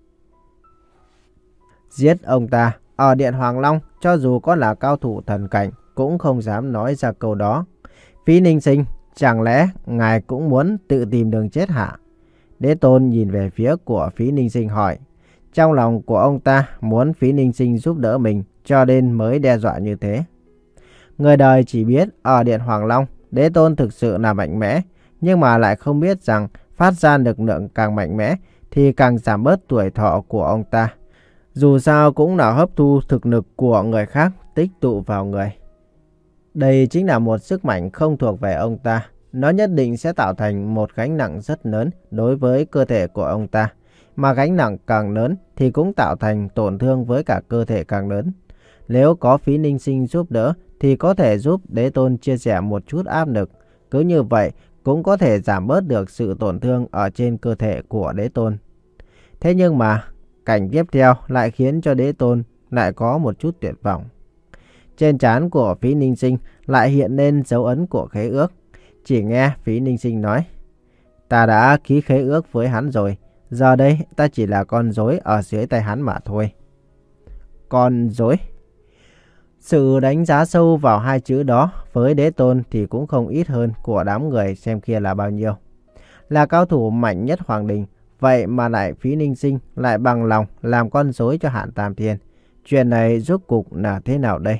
Giết ông ta ở Điện Hoàng Long, cho dù có là cao thủ thần cảnh cũng không dám nói ra câu đó. Phí Ninh Sinh, chẳng lẽ ngài cũng muốn tự tìm đường chết hả? Đế Tôn nhìn về phía của Phí Ninh Sinh hỏi. Trong lòng của ông ta muốn Phí Ninh Sinh giúp đỡ mình, cho nên mới đe dọa như thế. Người đời chỉ biết ở Điện Hoàng Long, Đế Tôn thực sự là mạnh mẽ, nhưng mà lại không biết rằng phát ra lực lượng càng mạnh mẽ thì càng giảm bớt tuổi thọ của ông ta. Dù sao cũng là hấp thu thực lực của người khác tích tụ vào người. Đây chính là một sức mạnh không thuộc về ông ta. Nó nhất định sẽ tạo thành một gánh nặng rất lớn đối với cơ thể của ông ta. Mà gánh nặng càng lớn thì cũng tạo thành tổn thương với cả cơ thể càng lớn. Nếu có Phí Ninh Sinh giúp đỡ thì có thể giúp Đế Tôn chia sẻ một chút áp lực. Cứ như vậy cũng có thể giảm bớt được sự tổn thương ở trên cơ thể của Đế Tôn. Thế nhưng mà cảnh tiếp theo lại khiến cho Đế Tôn lại có một chút tuyệt vọng. Trên trán của Phí Ninh Sinh lại hiện lên dấu ấn của khế ước. Chỉ nghe Phí Ninh Sinh nói. Ta đã ký khế ước với hắn rồi. Giờ đây ta chỉ là con rối ở dưới tay hắn mà thôi. Con rối? Sự đánh giá sâu vào hai chữ đó với Đế Tôn thì cũng không ít hơn của đám người xem kia là bao nhiêu. Là cao thủ mạnh nhất Hoàng Đình, vậy mà lại Phí Ninh Sinh lại bằng lòng làm con rối cho Hàn Tam Thiên. Chuyện này rốt cuộc là thế nào đây?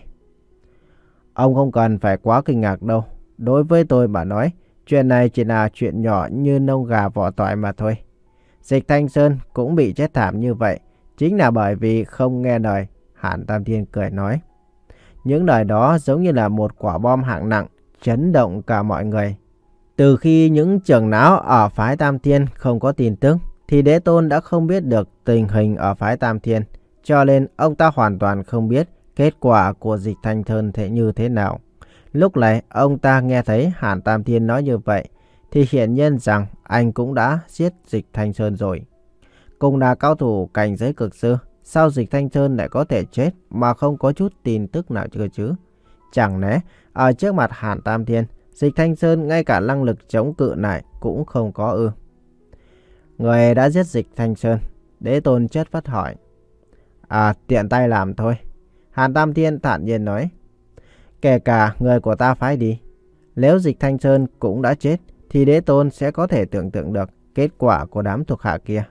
Ông không cần phải quá kinh ngạc đâu. Đối với tôi mà nói, chuyện này chỉ là chuyện nhỏ như nông gà vỏ tỏi mà thôi. Dịch Thanh Sơn cũng bị chết thảm như vậy, chính là bởi vì không nghe lời. Hàn Tam Thiên cười nói. Những lời đó giống như là một quả bom hạng nặng, chấn động cả mọi người. Từ khi những trưởng lão ở phái Tam Thiên không có tin tức, thì Đế Tôn đã không biết được tình hình ở phái Tam Thiên. Cho nên ông ta hoàn toàn không biết kết quả của Dịch Thanh Sơn thế như thế nào. Lúc này ông ta nghe thấy Hàn Tam Thiên nói như vậy, thì hiển nhiên rằng anh cũng đã giết Dịch Thanh Sơn rồi. Cùng là cao thủ cảnh giới cực sư, sao Dịch Thanh Sơn lại có thể chết mà không có chút tin tức nào chưa chứ? Chẳng lẽ ở trước mặt Hàn Tam Thiên, Dịch Thanh Sơn ngay cả năng lực chống cự lại cũng không có ư? Người đã giết Dịch Thanh Sơn, Đế Tôn chất phát hỏi. À, tiện tay làm thôi. Hàn Tam Thiên thản nhiên nói. Kể cả người của ta phái đi, nếu Dịch Thanh Sơn cũng đã chết, thì Đế Tôn sẽ có thể tưởng tượng được kết quả của đám thuộc hạ kia.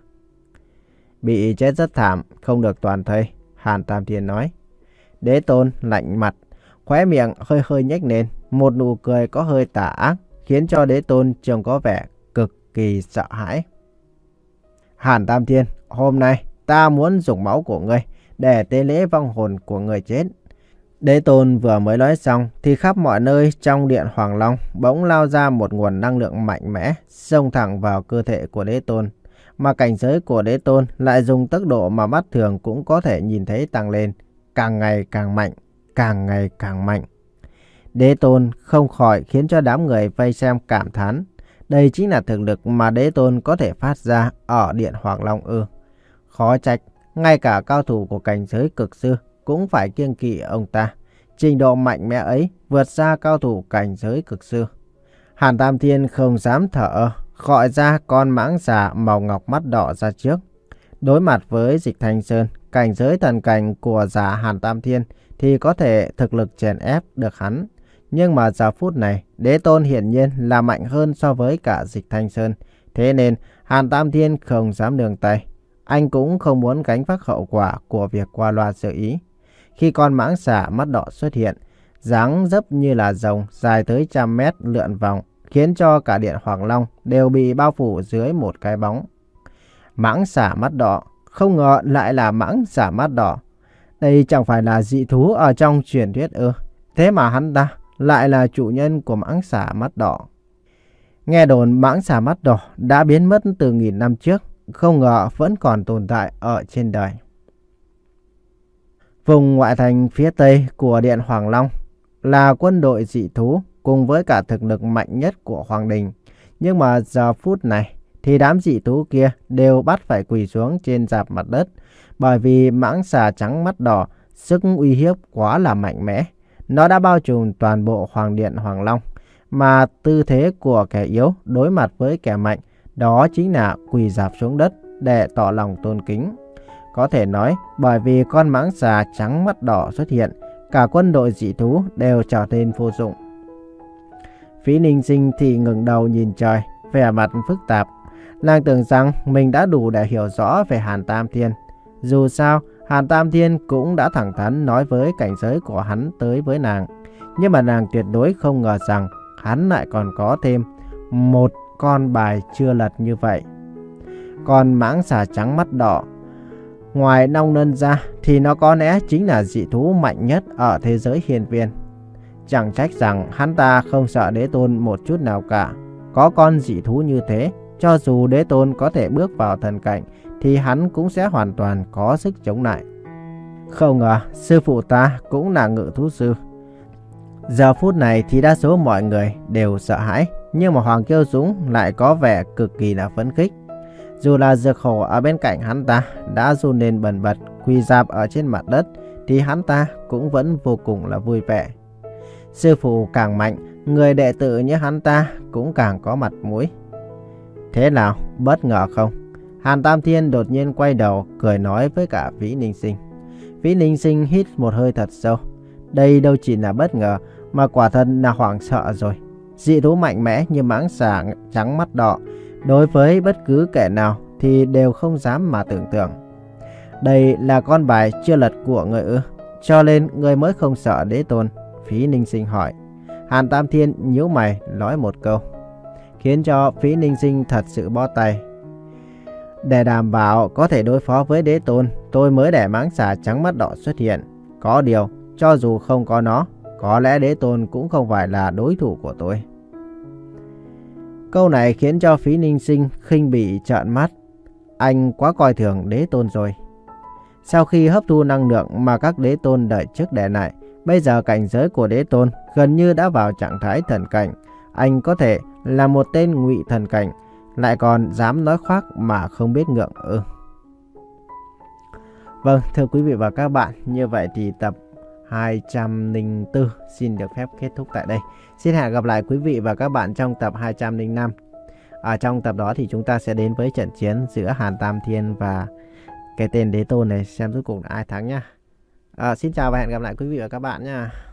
Bị chết rất thảm, không được toàn thây, Hàn Tam Thiên nói. Đế Tôn lạnh mặt, khóe miệng hơi hơi nhếch lên, một nụ cười có hơi tà ác, khiến cho Đế Tôn trông có vẻ cực kỳ sợ hãi. Hàn Tam Thiên, hôm nay ta muốn dùng máu của ngươi để tế lễ vong hồn của người chết. Đế Tôn vừa mới nói xong thì khắp mọi nơi trong điện Hoàng Long bỗng lao ra một nguồn năng lượng mạnh mẽ xông thẳng vào cơ thể của Đế Tôn. Mà cảnh giới của Đế Tôn lại dùng tốc độ mà mắt thường cũng có thể nhìn thấy tăng lên, càng ngày càng mạnh, càng ngày càng mạnh. Đế Tôn không khỏi khiến cho đám người vây xem cảm thán. Đây chính là thực lực mà Đế Tôn có thể phát ra ở điện Hoàng Long ư. Khó trách, ngay cả cao thủ của cảnh giới cực sư cũng phải kiêng kỵ ông ta. Trình độ mạnh mẽ ấy vượt xa cao thủ cảnh giới cực sư. Hàn Tam Thiên không dám thở, gọi ra con mãng xà màu ngọc mắt đỏ ra trước. Đối mặt với Dịch Thanh Sơn, cảnh giới thần cảnh của giả Hàn Tam Thiên thì có thể thực lực chèn ép được hắn. Nhưng mà giờ phút này, Đế Tôn hiển nhiên là mạnh hơn so với cả Dịch Thanh Sơn. Thế nên Hàn Tam Thiên không dám nương tay. Anh cũng không muốn gánh vác hậu quả của việc qua loa dự ý. Khi con mãng xà mắt đỏ xuất hiện, dáng dấp như là rồng dài tới trăm mét lượn vòng, khiến cho cả điện Hoàng Long đều bị bao phủ dưới một cái bóng. Mãng xà mắt đỏ, không ngờ lại là mãng xà mắt đỏ. Đây chẳng phải là dị thú ở trong truyền thuyết ư? Thế mà hắn ta lại là chủ nhân của mãng xà mắt đỏ. Nghe đồn mãng xà mắt đỏ đã biến mất từ nghìn năm trước, không ngờ vẫn còn tồn tại ở trên đời. Vùng ngoại thành phía tây của điện Hoàng Long là quân đội dị thú cùng với cả thực lực mạnh nhất của Hoàng Đình. Nhưng mà giờ phút này thì đám dị thú kia đều bắt phải quỳ xuống trên rạp mặt đất, bởi vì mãng xà trắng mắt đỏ sức uy hiếp quá là mạnh mẽ. Nó đã bao trùm toàn bộ Hoàng điện Hoàng Long, mà tư thế của kẻ yếu đối mặt với kẻ mạnh đó chính là quỳ rạp xuống đất để tỏ lòng tôn kính. Có thể nói bởi vì con mãng xà trắng mắt đỏ xuất hiện, cả quân đội dị thú đều trở nên vô dụng. Phí Ninh Sinh thì ngẩng đầu nhìn trời, vẻ mặt phức tạp. Nàng tưởng rằng mình đã đủ để hiểu rõ về Hàn Tam Thiên. Dù sao, Hàn Tam Thiên cũng đã thẳng thắn nói với cảnh giới của hắn tới với nàng. Nhưng mà nàng tuyệt đối không ngờ rằng hắn lại còn có thêm một con bài chưa lật như vậy. Còn mãng xà trắng mắt đỏ, ngoài Long Lân ra thì nó có lẽ chính là dị thú mạnh nhất ở thế giới hiên viên. Chẳng trách rằng hắn ta không sợ Đế Tôn một chút nào cả. Có con dị thú như thế, cho dù Đế Tôn có thể bước vào thần cảnh thì hắn cũng sẽ hoàn toàn có sức chống lại. Không ngờ sư phụ ta cũng là ngự thú sư. Giờ phút này thì đa số mọi người đều sợ hãi, nhưng mà Hoàng Kiêu Dũng lại có vẻ cực kỳ là phấn khích. Dù là Dược Hổ ở bên cạnh hắn ta đã run lên bần bật, quỳ rạp ở trên mặt đất, thì hắn ta cũng vẫn vô cùng là vui vẻ. Sư phụ càng mạnh, người đệ tử như hắn ta cũng càng có mặt mũi. Thế nào, bất ngờ không? Hàn Tam Thiên đột nhiên quay đầu cười nói với cả Vĩ Ninh Sinh. Vĩ Ninh Sinh hít một hơi thật sâu. Đây đâu chỉ là bất ngờ mà quả thật là hoảng sợ rồi. Dị thú mạnh mẽ như mãng xà trắng mắt đỏ, đối với bất cứ kẻ nào thì đều không dám mà tưởng tượng. Đây là con bài chưa lật của người ư? Cho nên người mới không sợ đế tôn? Phí Ninh Sinh hỏi. Hàn Tam Thiên nhíu mày nói một câu, khiến cho Phí Ninh Sinh thật sự bó tay. Để đảm bảo có thể đối phó với đế tôn, tôi mới để mãng xà trắng mắt đỏ xuất hiện. Có điều, cho dù không có nó, có lẽ đế tôn cũng không phải là đối thủ của tôi. Câu này khiến cho Phí Ninh Sinh khinh bỉ trợn mắt. Anh quá coi thường đế tôn rồi. Sau khi hấp thu năng lượng mà các đế tôn đợi trước để lại, bây giờ cảnh giới của đế tôn gần như đã vào trạng thái thần cảnh. Anh có thể là một tên ngụy thần cảnh, lại còn dám nói khoác mà không biết ngượng ư? Vâng, thưa quý vị và các bạn, như vậy thì tập hai trăm lẻ bốn xin được phép kết thúc tại đây. Xin hẹn gặp lại quý vị và các bạn trong tập hai trăm lẻ năm. Ở trong tập đó thì chúng ta sẽ đến với trận chiến giữa Hàn Tam Thiên và cái tên đế tôn này, xem rốt cuộc là ai thắng nhá. À, xin chào và hẹn gặp lại quý vị và các bạn nha.